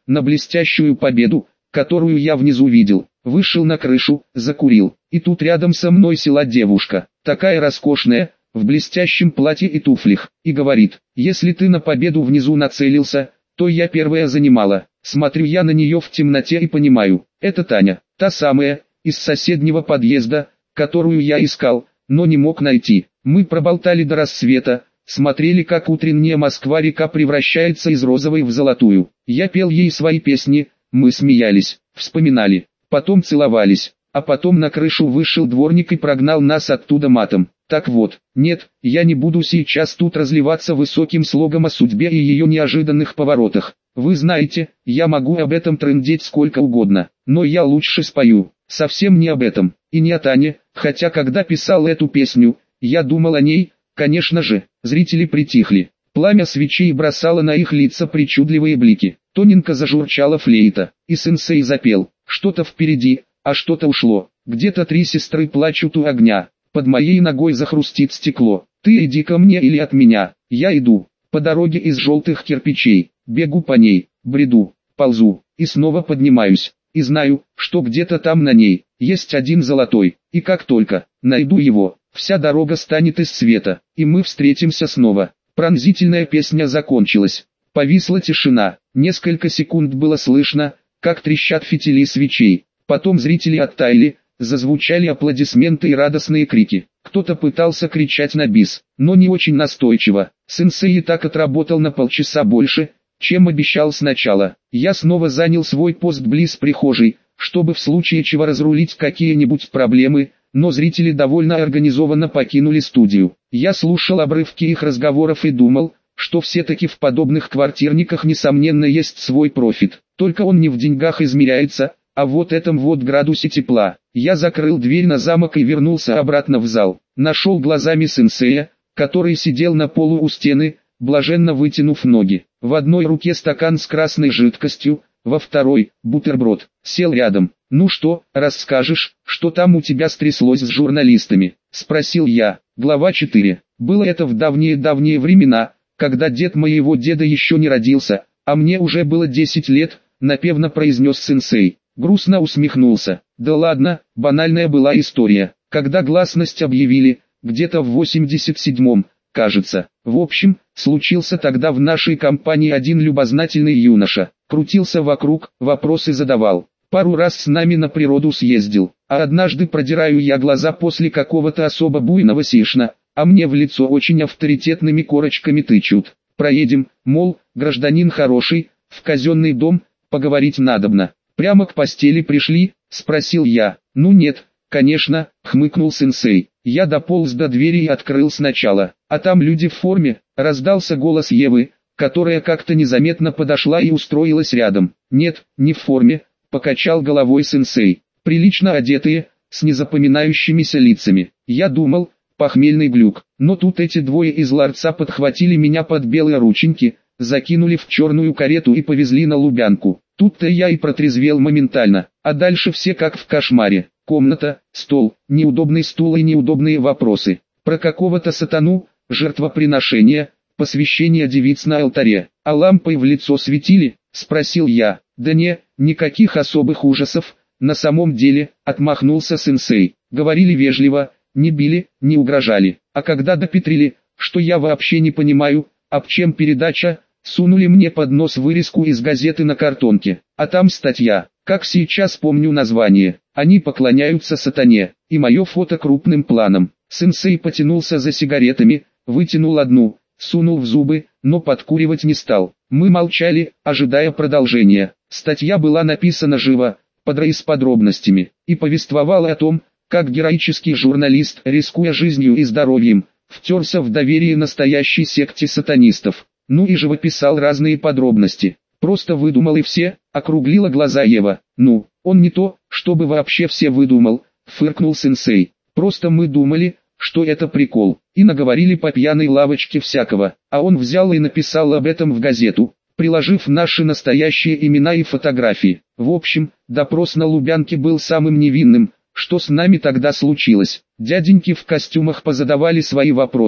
на блестящую победу, которую я внизу видел. Вышел на крышу, закурил, и тут рядом со мной села девушка, такая роскошная, в блестящем платье и туфлях, и говорит: «Если ты на победу внизу нацелился, то я первая занимала». Смотрю я на нее в темноте и понимаю, это Таня, та самая, из соседнего подъезда, которую я искал, но не мог найти. Мы проболтали до рассвета, смотрели, как утренняя Москва-река превращается из розовой в золотую. Я пел ей свои песни, мы смеялись, вспоминали, потом целовались, а потом на крышу вышел дворник и прогнал нас оттуда матом. Так вот, нет, я не буду сейчас тут разливаться высоким слогом о судьбе и ее неожиданных поворотах. Вы знаете, я могу об этом трындеть сколько угодно, но я лучше спою, совсем не об этом, и не о Тане, хотя когда писал эту песню, я думал о ней, конечно же. Зрители притихли, пламя свечей бросало на их лица причудливые блики, тоненько зажурчала флейта, и сенсей запел, что-то впереди, а что-то ушло, где-то три сестры плачут у огня, под моей ногой захрустит стекло, ты иди ко мне или от меня, я иду, по дороге из желтых кирпичей, бегу по ней, бреду, ползу, и снова поднимаюсь, и знаю, что где-то там на ней, есть один золотой, и как только найду его, вся дорога станет из света, и мы встретимся снова. Пронзительная песня закончилась, повисла тишина, несколько секунд было слышно, как трещат фитили свечей, потом зрители оттаяли, зазвучали аплодисменты и радостные крики. Кто-то пытался кричать на бис, но не очень настойчиво. Сенсей и так отработал на полчаса больше, чем обещал сначала. Я снова занял свой пост близ прихожей, чтобы в случае чего разрулить какие-нибудь проблемы, но зрители довольно организованно покинули студию. Я слушал обрывки их разговоров и думал, что все-таки в подобных квартирниках несомненно есть свой профит, только он не в деньгах измеряется, а вот этом вот градусе тепла. Я закрыл дверь на замок и вернулся обратно в зал. Нашел глазами сенсея, который сидел на полу у стены, блаженно вытянув ноги. В одной руке стакан с красной жидкостью, во второй – бутерброд. Сел рядом. «Ну что, расскажешь, что там у тебя стряслось с журналистами?» – спросил я. Глава четыре. Было это в давние-давние времена, когда дед моего деда еще не родился, а мне уже было десять лет, напевно произнес сенсей. Грустно усмехнулся. Да ладно, банальная была история. Когда гласность объявили, где-то в восемьдесят седьмом, кажется. В общем, случился тогда в нашей компании один любознательный юноша. Крутился вокруг, вопросы задавал. Пару раз с нами на природу съездил, а однажды продираю я глаза после какого-то особо буйного сишна, а мне в лицо очень авторитетными корочками тычут. Проедем, мол, гражданин хороший, в казенный дом, поговорить надобно. Прямо к постели пришли, спросил я. Ну нет, конечно, хмыкнул сенсей. Я дополз до двери и открыл сначала, а там люди в форме, раздался голос Евы, которая как-то незаметно подошла и устроилась рядом. Нет, не в форме, покачал головой сенсей. Прилично одетые, с незапоминающимися лицами. Я думал, похмельный глюк, но тут эти двое из ларца подхватили меня под белые рученьки, закинули в черную карету и повезли на Лубянку. Тут-то я и протрезвел моментально, а дальше все как в кошмаре. Комната, стол, неудобный стул и неудобные вопросы. Про какого-то сатану, жертвоприношение, посвящение девиц на алтаре. А лампой в лицо светили, спросил я. Да не, никаких особых ужасов, на самом деле, отмахнулся сенсей. Говорили вежливо, не били, не угрожали. А когда допетрили, что я вообще не понимаю, об чем передача, сунули мне под нос вырезку из газеты на картонке, а там статья, как сейчас помню название, они поклоняются сатане, и мое фото крупным планом. Сенсей потянулся за сигаретами, вытянул одну, сунул в зубы, но подкуривать не стал. Мы молчали, ожидая продолжения. Статья была написана живо, подробно с подробностями, и повествовала о том, как героический журналист, рискуя жизнью и здоровьем, втерся в доверие настоящей секте сатанистов. Ну и живописал разные подробности. Просто выдумал и все, округлила глаза Ева. Ну, он не то, чтобы вообще все выдумал, фыркнул сенсей. Просто мы думали, что это прикол, и наговорили по пьяной лавочке всякого. А он взял и написал об этом в газету, приложив наши настоящие имена и фотографии. В общем, допрос на Лубянке был самым невинным, что с нами тогда случилось. Дяденьки в костюмах позадавали свои вопросы,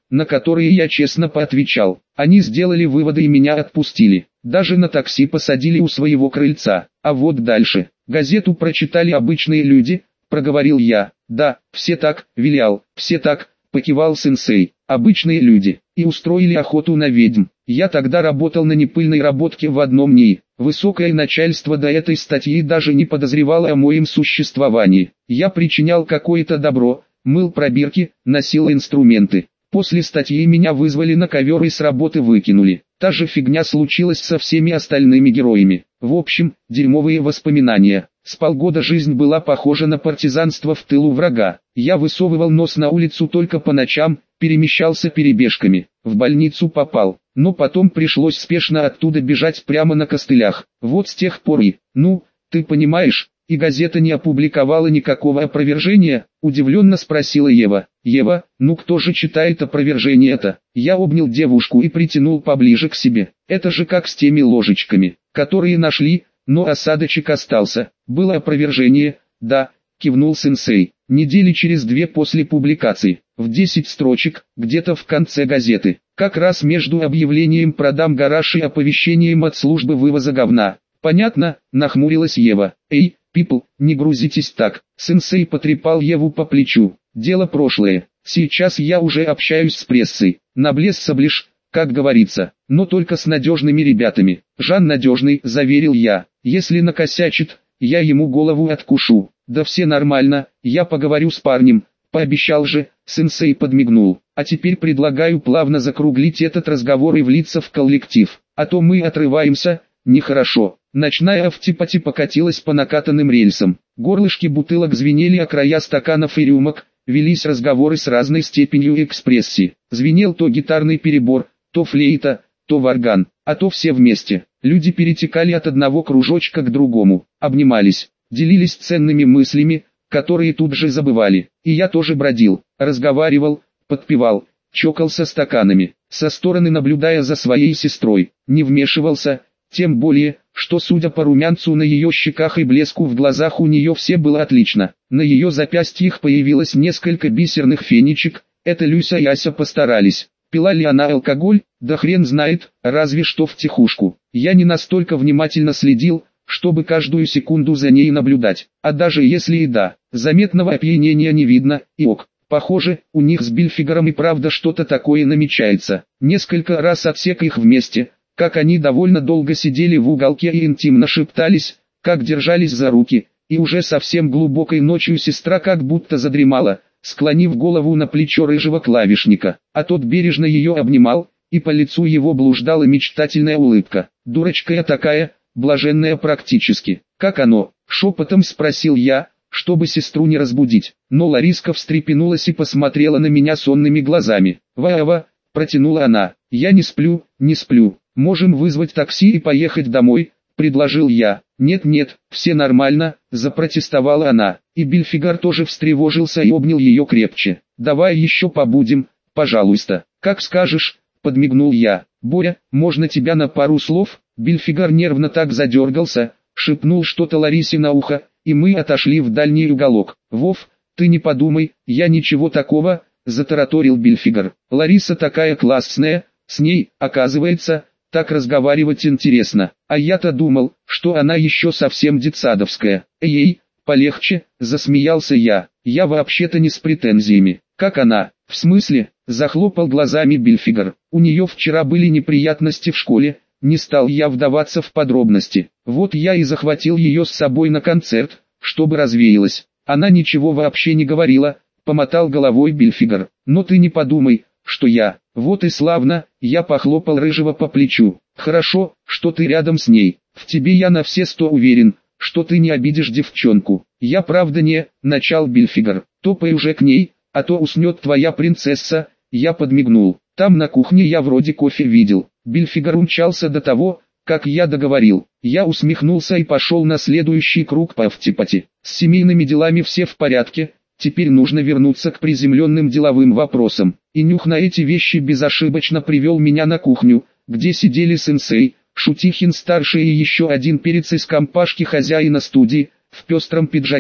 на которые я честно поотвечал. Они сделали выводы и меня отпустили. Даже на такси посадили у своего крыльца. А вот дальше. Газету прочитали обычные люди, проговорил я. Да, все так, вилял, все так, покивал сенсей. Обычные люди. И устроили охоту на ведьм. Я тогда работал на непыльной работке в одном НИИ. Высокое начальство до этой статьи даже не подозревало о моем существовании. Я причинял какое-то добро, мыл пробирки, носил инструменты. После статьи меня вызвали на ковер и с работы выкинули. Та же фигня случилась со всеми остальными героями. В общем, дерьмовые воспоминания. С полгода жизнь была похожа на партизанство в тылу врага. Я высовывал нос на улицу только по ночам, перемещался перебежками. В больницу попал, но потом пришлось спешно оттуда бежать прямо на костылях. Вот с тех пор и, ну, ты понимаешь, и газета не опубликовала никакого опровержения, удивленно спросила Ева. Ева, ну кто же читает опровержение-то? Я обнял девушку и притянул поближе к себе. Это же как с теми ложечками, которые нашли, но осадочек остался. Было опровержение, да, кивнул сенсей. Недели через две после публикации, в десять строчек, где-то в конце газеты, как раз между объявлением «Продам гараж» и оповещением от службы вывоза говна. Понятно, нахмурилась Ева. Эй, people, не грузитесь так. Сенсей потрепал Еву по плечу. Дело прошлое. Сейчас я уже общаюсь с прессой. Наблес соблишь, как говорится, но только с надежными ребятами. Жан надежный, заверил я. Если накосячит, я ему голову откушу. Да все нормально, я поговорю с парнем, пообещал же, сенсей подмигнул. А теперь предлагаю плавно закруглить этот разговор и влиться в коллектив, а то мы отрываемся, нехорошо. Ночная автопати покатилась по накатанным рельсам. Горлышки бутылок звенели о края стаканов и рюмок, велись разговоры с разной степенью экспрессии. Звенел то гитарный перебор, то флейта, то варган, а то все вместе. Люди перетекали от одного кружочка к другому, обнимались, делились ценными мыслями, которые тут же забывали. И я тоже бродил, разговаривал, подпевал, чокался стаканами, со стороны наблюдая за своей сестрой, не вмешивался, тем более, что судя по румянцу на ее щеках и блеску в глазах у нее все было отлично. На ее запястьях появилось несколько бисерных фенечек, это Люся и Ася постарались. Пила ли она алкоголь, да хрен знает, разве что втихушку. Я не настолько внимательно следил, чтобы каждую секунду за ней наблюдать. А даже если и да, заметного опьянения не видно, и ок. Похоже, у них с Бильфигаром и правда что-то такое намечается. Несколько раз отсек их вместе, как они довольно долго сидели в уголке и интимно шептались, как держались за руки, и уже совсем глубокой ночью сестра как будто задремала, склонив голову на плечо рыжего клавишника, а тот бережно ее обнимал, и по лицу его блуждала мечтательная улыбка. Дурочка я такая, блаженная практически. Как оно? Шепотом спросил я, чтобы сестру не разбудить, но Лариска встрепенулась и посмотрела на меня сонными глазами. «Ва-ва», протянула она, «я не сплю, не сплю, можем вызвать такси и поехать домой», предложил я. «Нет-нет, все нормально», запротестовала она, и Бильфигар тоже встревожился и обнял ее крепче. «Давай еще побудем, пожалуйста». «Как скажешь», подмигнул я. «Боря, можно тебя на пару слов?» Бильфигар нервно так задергался, шепнул что-то Ларисе на ухо, и мы отошли в дальний уголок. «Вов, ты не подумай, я ничего такого», затараторил Бильфигар. «Лариса такая классная, с ней, оказывается, так разговаривать интересно, а я-то думал, что она еще совсем детсадовская». «Эй, полегче», засмеялся я, «я вообще-то не с претензиями». «Как она?» «В смысле?» захлопал глазами Бильфигар. «У нее вчера были неприятности в школе». Не стал я вдаваться в подробности. Вот я и захватил ее с собой на концерт, чтобы развеялась. Она ничего вообще не говорила, помотал головой Бильфигар. Но ты не подумай, что я. Вот и славно, я похлопал рыжего по плечу. Хорошо, что ты рядом с ней. В тебе я на все сто уверен, что ты не обидишь девчонку. Я правда не, начал Бильфигар. Топай уже к ней, а то уснет твоя принцесса. Я подмигнул. Там на кухне я вроде кофе видел. Бильфигар умчался до того, как я договорил. Я усмехнулся и пошел на следующий круг по автопати. С семейными делами все в порядке, теперь нужно вернуться к приземленным деловым вопросам. И нюх на эти вещи безошибочно привел меня на кухню, где сидели сенсей, Шутихин-старший и еще один перец из компашки хозяина студии, в пестром пиджаке,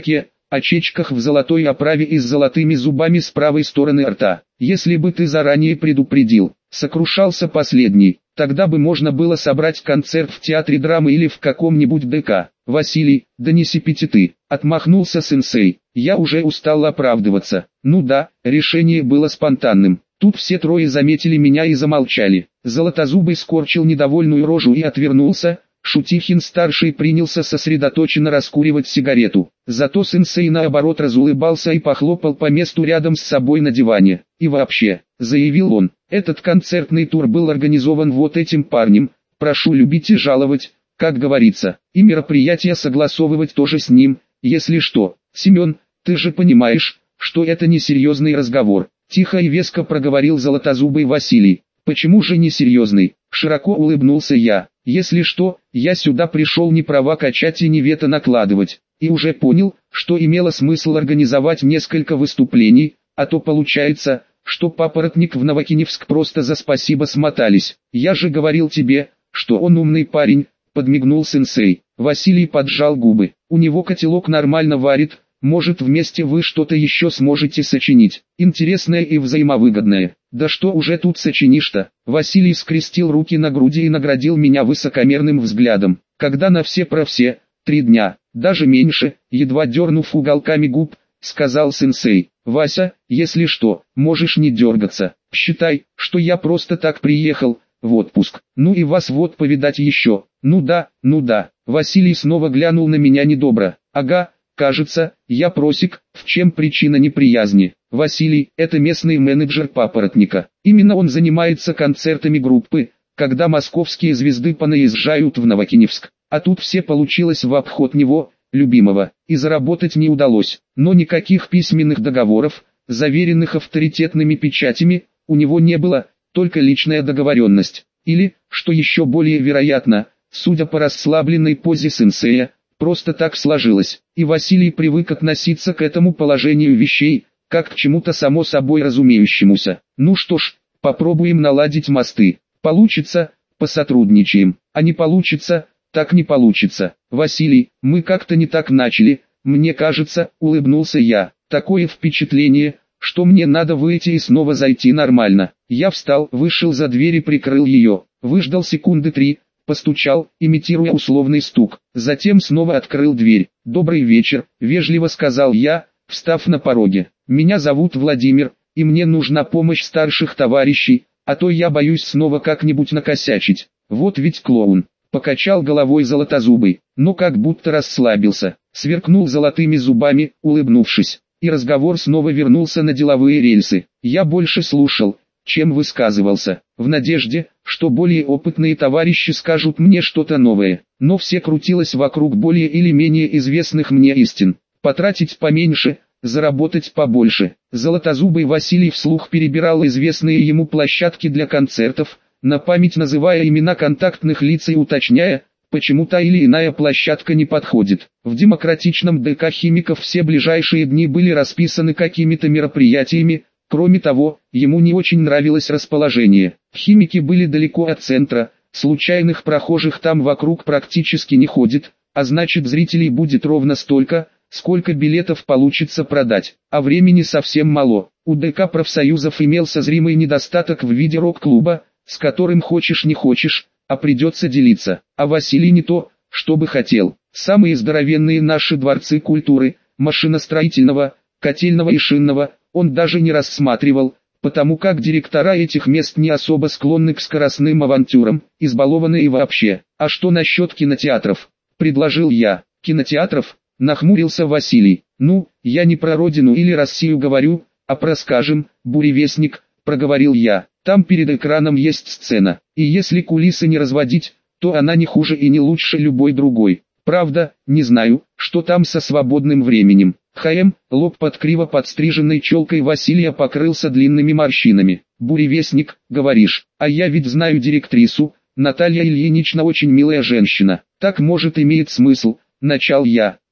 очечках в золотой оправе и с золотыми зубами с правой стороны рта. Если бы ты заранее предупредил, сокрушался последний, тогда бы можно было собрать концерт в театре драмы или в каком-нибудь ДК. Василий, да не сипите ты, отмахнулся сенсей. Я уже устал оправдываться. Ну да, решение было спонтанным. Тут все трое заметили меня и замолчали. Золотозубый скорчил недовольную рожу и отвернулся. Шутихин-старший принялся сосредоточенно раскуривать сигарету. Зато сенсей наоборот разулыбался и похлопал по месту рядом с собой на диване. И вообще, заявил он, этот концертный тур был организован вот этим парнем. Прошу любить и жаловать, как говорится, и мероприятие согласовывать тоже с ним. Если что, Семен, ты же понимаешь, что это несерьезный разговор. Тихо и веско проговорил золотозубый Василий. Почему же несерьезный? Широко улыбнулся я. Если что, я сюда пришел не права качать и не вето накладывать. И уже понял, что имело смысл организовать несколько выступлений, а то получается, что Папоротник в Новокиневск просто за спасибо смотались. Я же говорил тебе, что он умный парень, подмигнул сенсей. Василий поджал губы. У него котелок нормально варит. Может, вместе вы что-то еще сможете сочинить, интересное и взаимовыгодное. Да что уже тут сочинишь-то? Василий скрестил руки на груди и наградил меня высокомерным взглядом. Когда на все про все, три дня, даже меньше, едва дернув уголками губ, сказал сенсей. Вася, если что, можешь не дергаться. Считай, что я просто так приехал в отпуск. Ну и вас вот повидать еще. Ну да, ну да. Василий снова глянул на меня недобро. Ага. Кажется, я просек, в чем причина неприязни. Василий, это местный менеджер Папоротника. Именно он занимается концертами группы, когда московские звезды понаезжают в Новокиневск. А тут все получилось в обход него, любимого, и заработать не удалось. Но никаких письменных договоров, заверенных авторитетными печатями, у него не было, только личная договоренность. Или, что еще более вероятно, судя по расслабленной позе сенсея, просто так сложилось, и Василий привык относиться к этому положению вещей, как к чему-то само собой разумеющемуся. Ну что ж, попробуем наладить мосты. Получится, посотрудничаем, а не получится, так не получится. Василий, мы как-то не так начали, мне кажется, улыбнулся я. Такое впечатление, что мне надо выйти и снова зайти нормально. Я встал, вышел за дверь и прикрыл ее, выждал секунды три, постучал, имитируя условный стук, затем снова открыл дверь. «Добрый вечер», — вежливо сказал я, встав на пороге. «Меня зовут Владимир, и мне нужна помощь старших товарищей, а то я боюсь снова как-нибудь накосячить. Вот ведь клоун». Покачал головой золотозубый, но как будто расслабился, сверкнул золотыми зубами, улыбнувшись, и разговор снова вернулся на деловые рельсы. Я больше слушал, чем высказывался, в надежде, что более опытные товарищи скажут мне что-то новое, но все крутилось вокруг более или менее известных мне истин. Потратить поменьше, заработать побольше. Золотозубый Василий вслух перебирал известные ему площадки для концертов, на память называя имена контактных лиц и уточняя, почему та или иная площадка не подходит. В демократичном ДК химиков все ближайшие дни были расписаны какими-то мероприятиями. Кроме того, ему не очень нравилось расположение. Химики были далеко от центра, случайных прохожих там вокруг практически не ходит, а значит зрителей будет ровно столько, сколько билетов получится продать, а времени совсем мало. У ДК профсоюзов имелся зримый недостаток в виде рок-клуба, с которым хочешь не хочешь, а придется делиться. А Василий не то, что бы хотел. Самые здоровенные наши дворцы культуры, машиностроительного, котельного и шинного, он даже не рассматривал, потому как директора этих мест не особо склонны к скоростным авантюрам, избалованы и вообще. А что насчет кинотеатров? Предложил я. Кинотеатров? Нахмурился Василий. Ну, я не про родину или Россию говорю, а про, скажем, буревестник, проговорил я. Там перед экраном есть сцена, и если кулисы не разводить, то она не хуже и не лучше любой другой. Правда, не знаю, что там со свободным временем. ХМ, лоб под криво подстриженной челкой Василия покрылся длинными морщинами. Буревестник, говоришь, а я ведь знаю директрису, Наталья Ильинична очень милая женщина. Так может имеет смысл, начал я.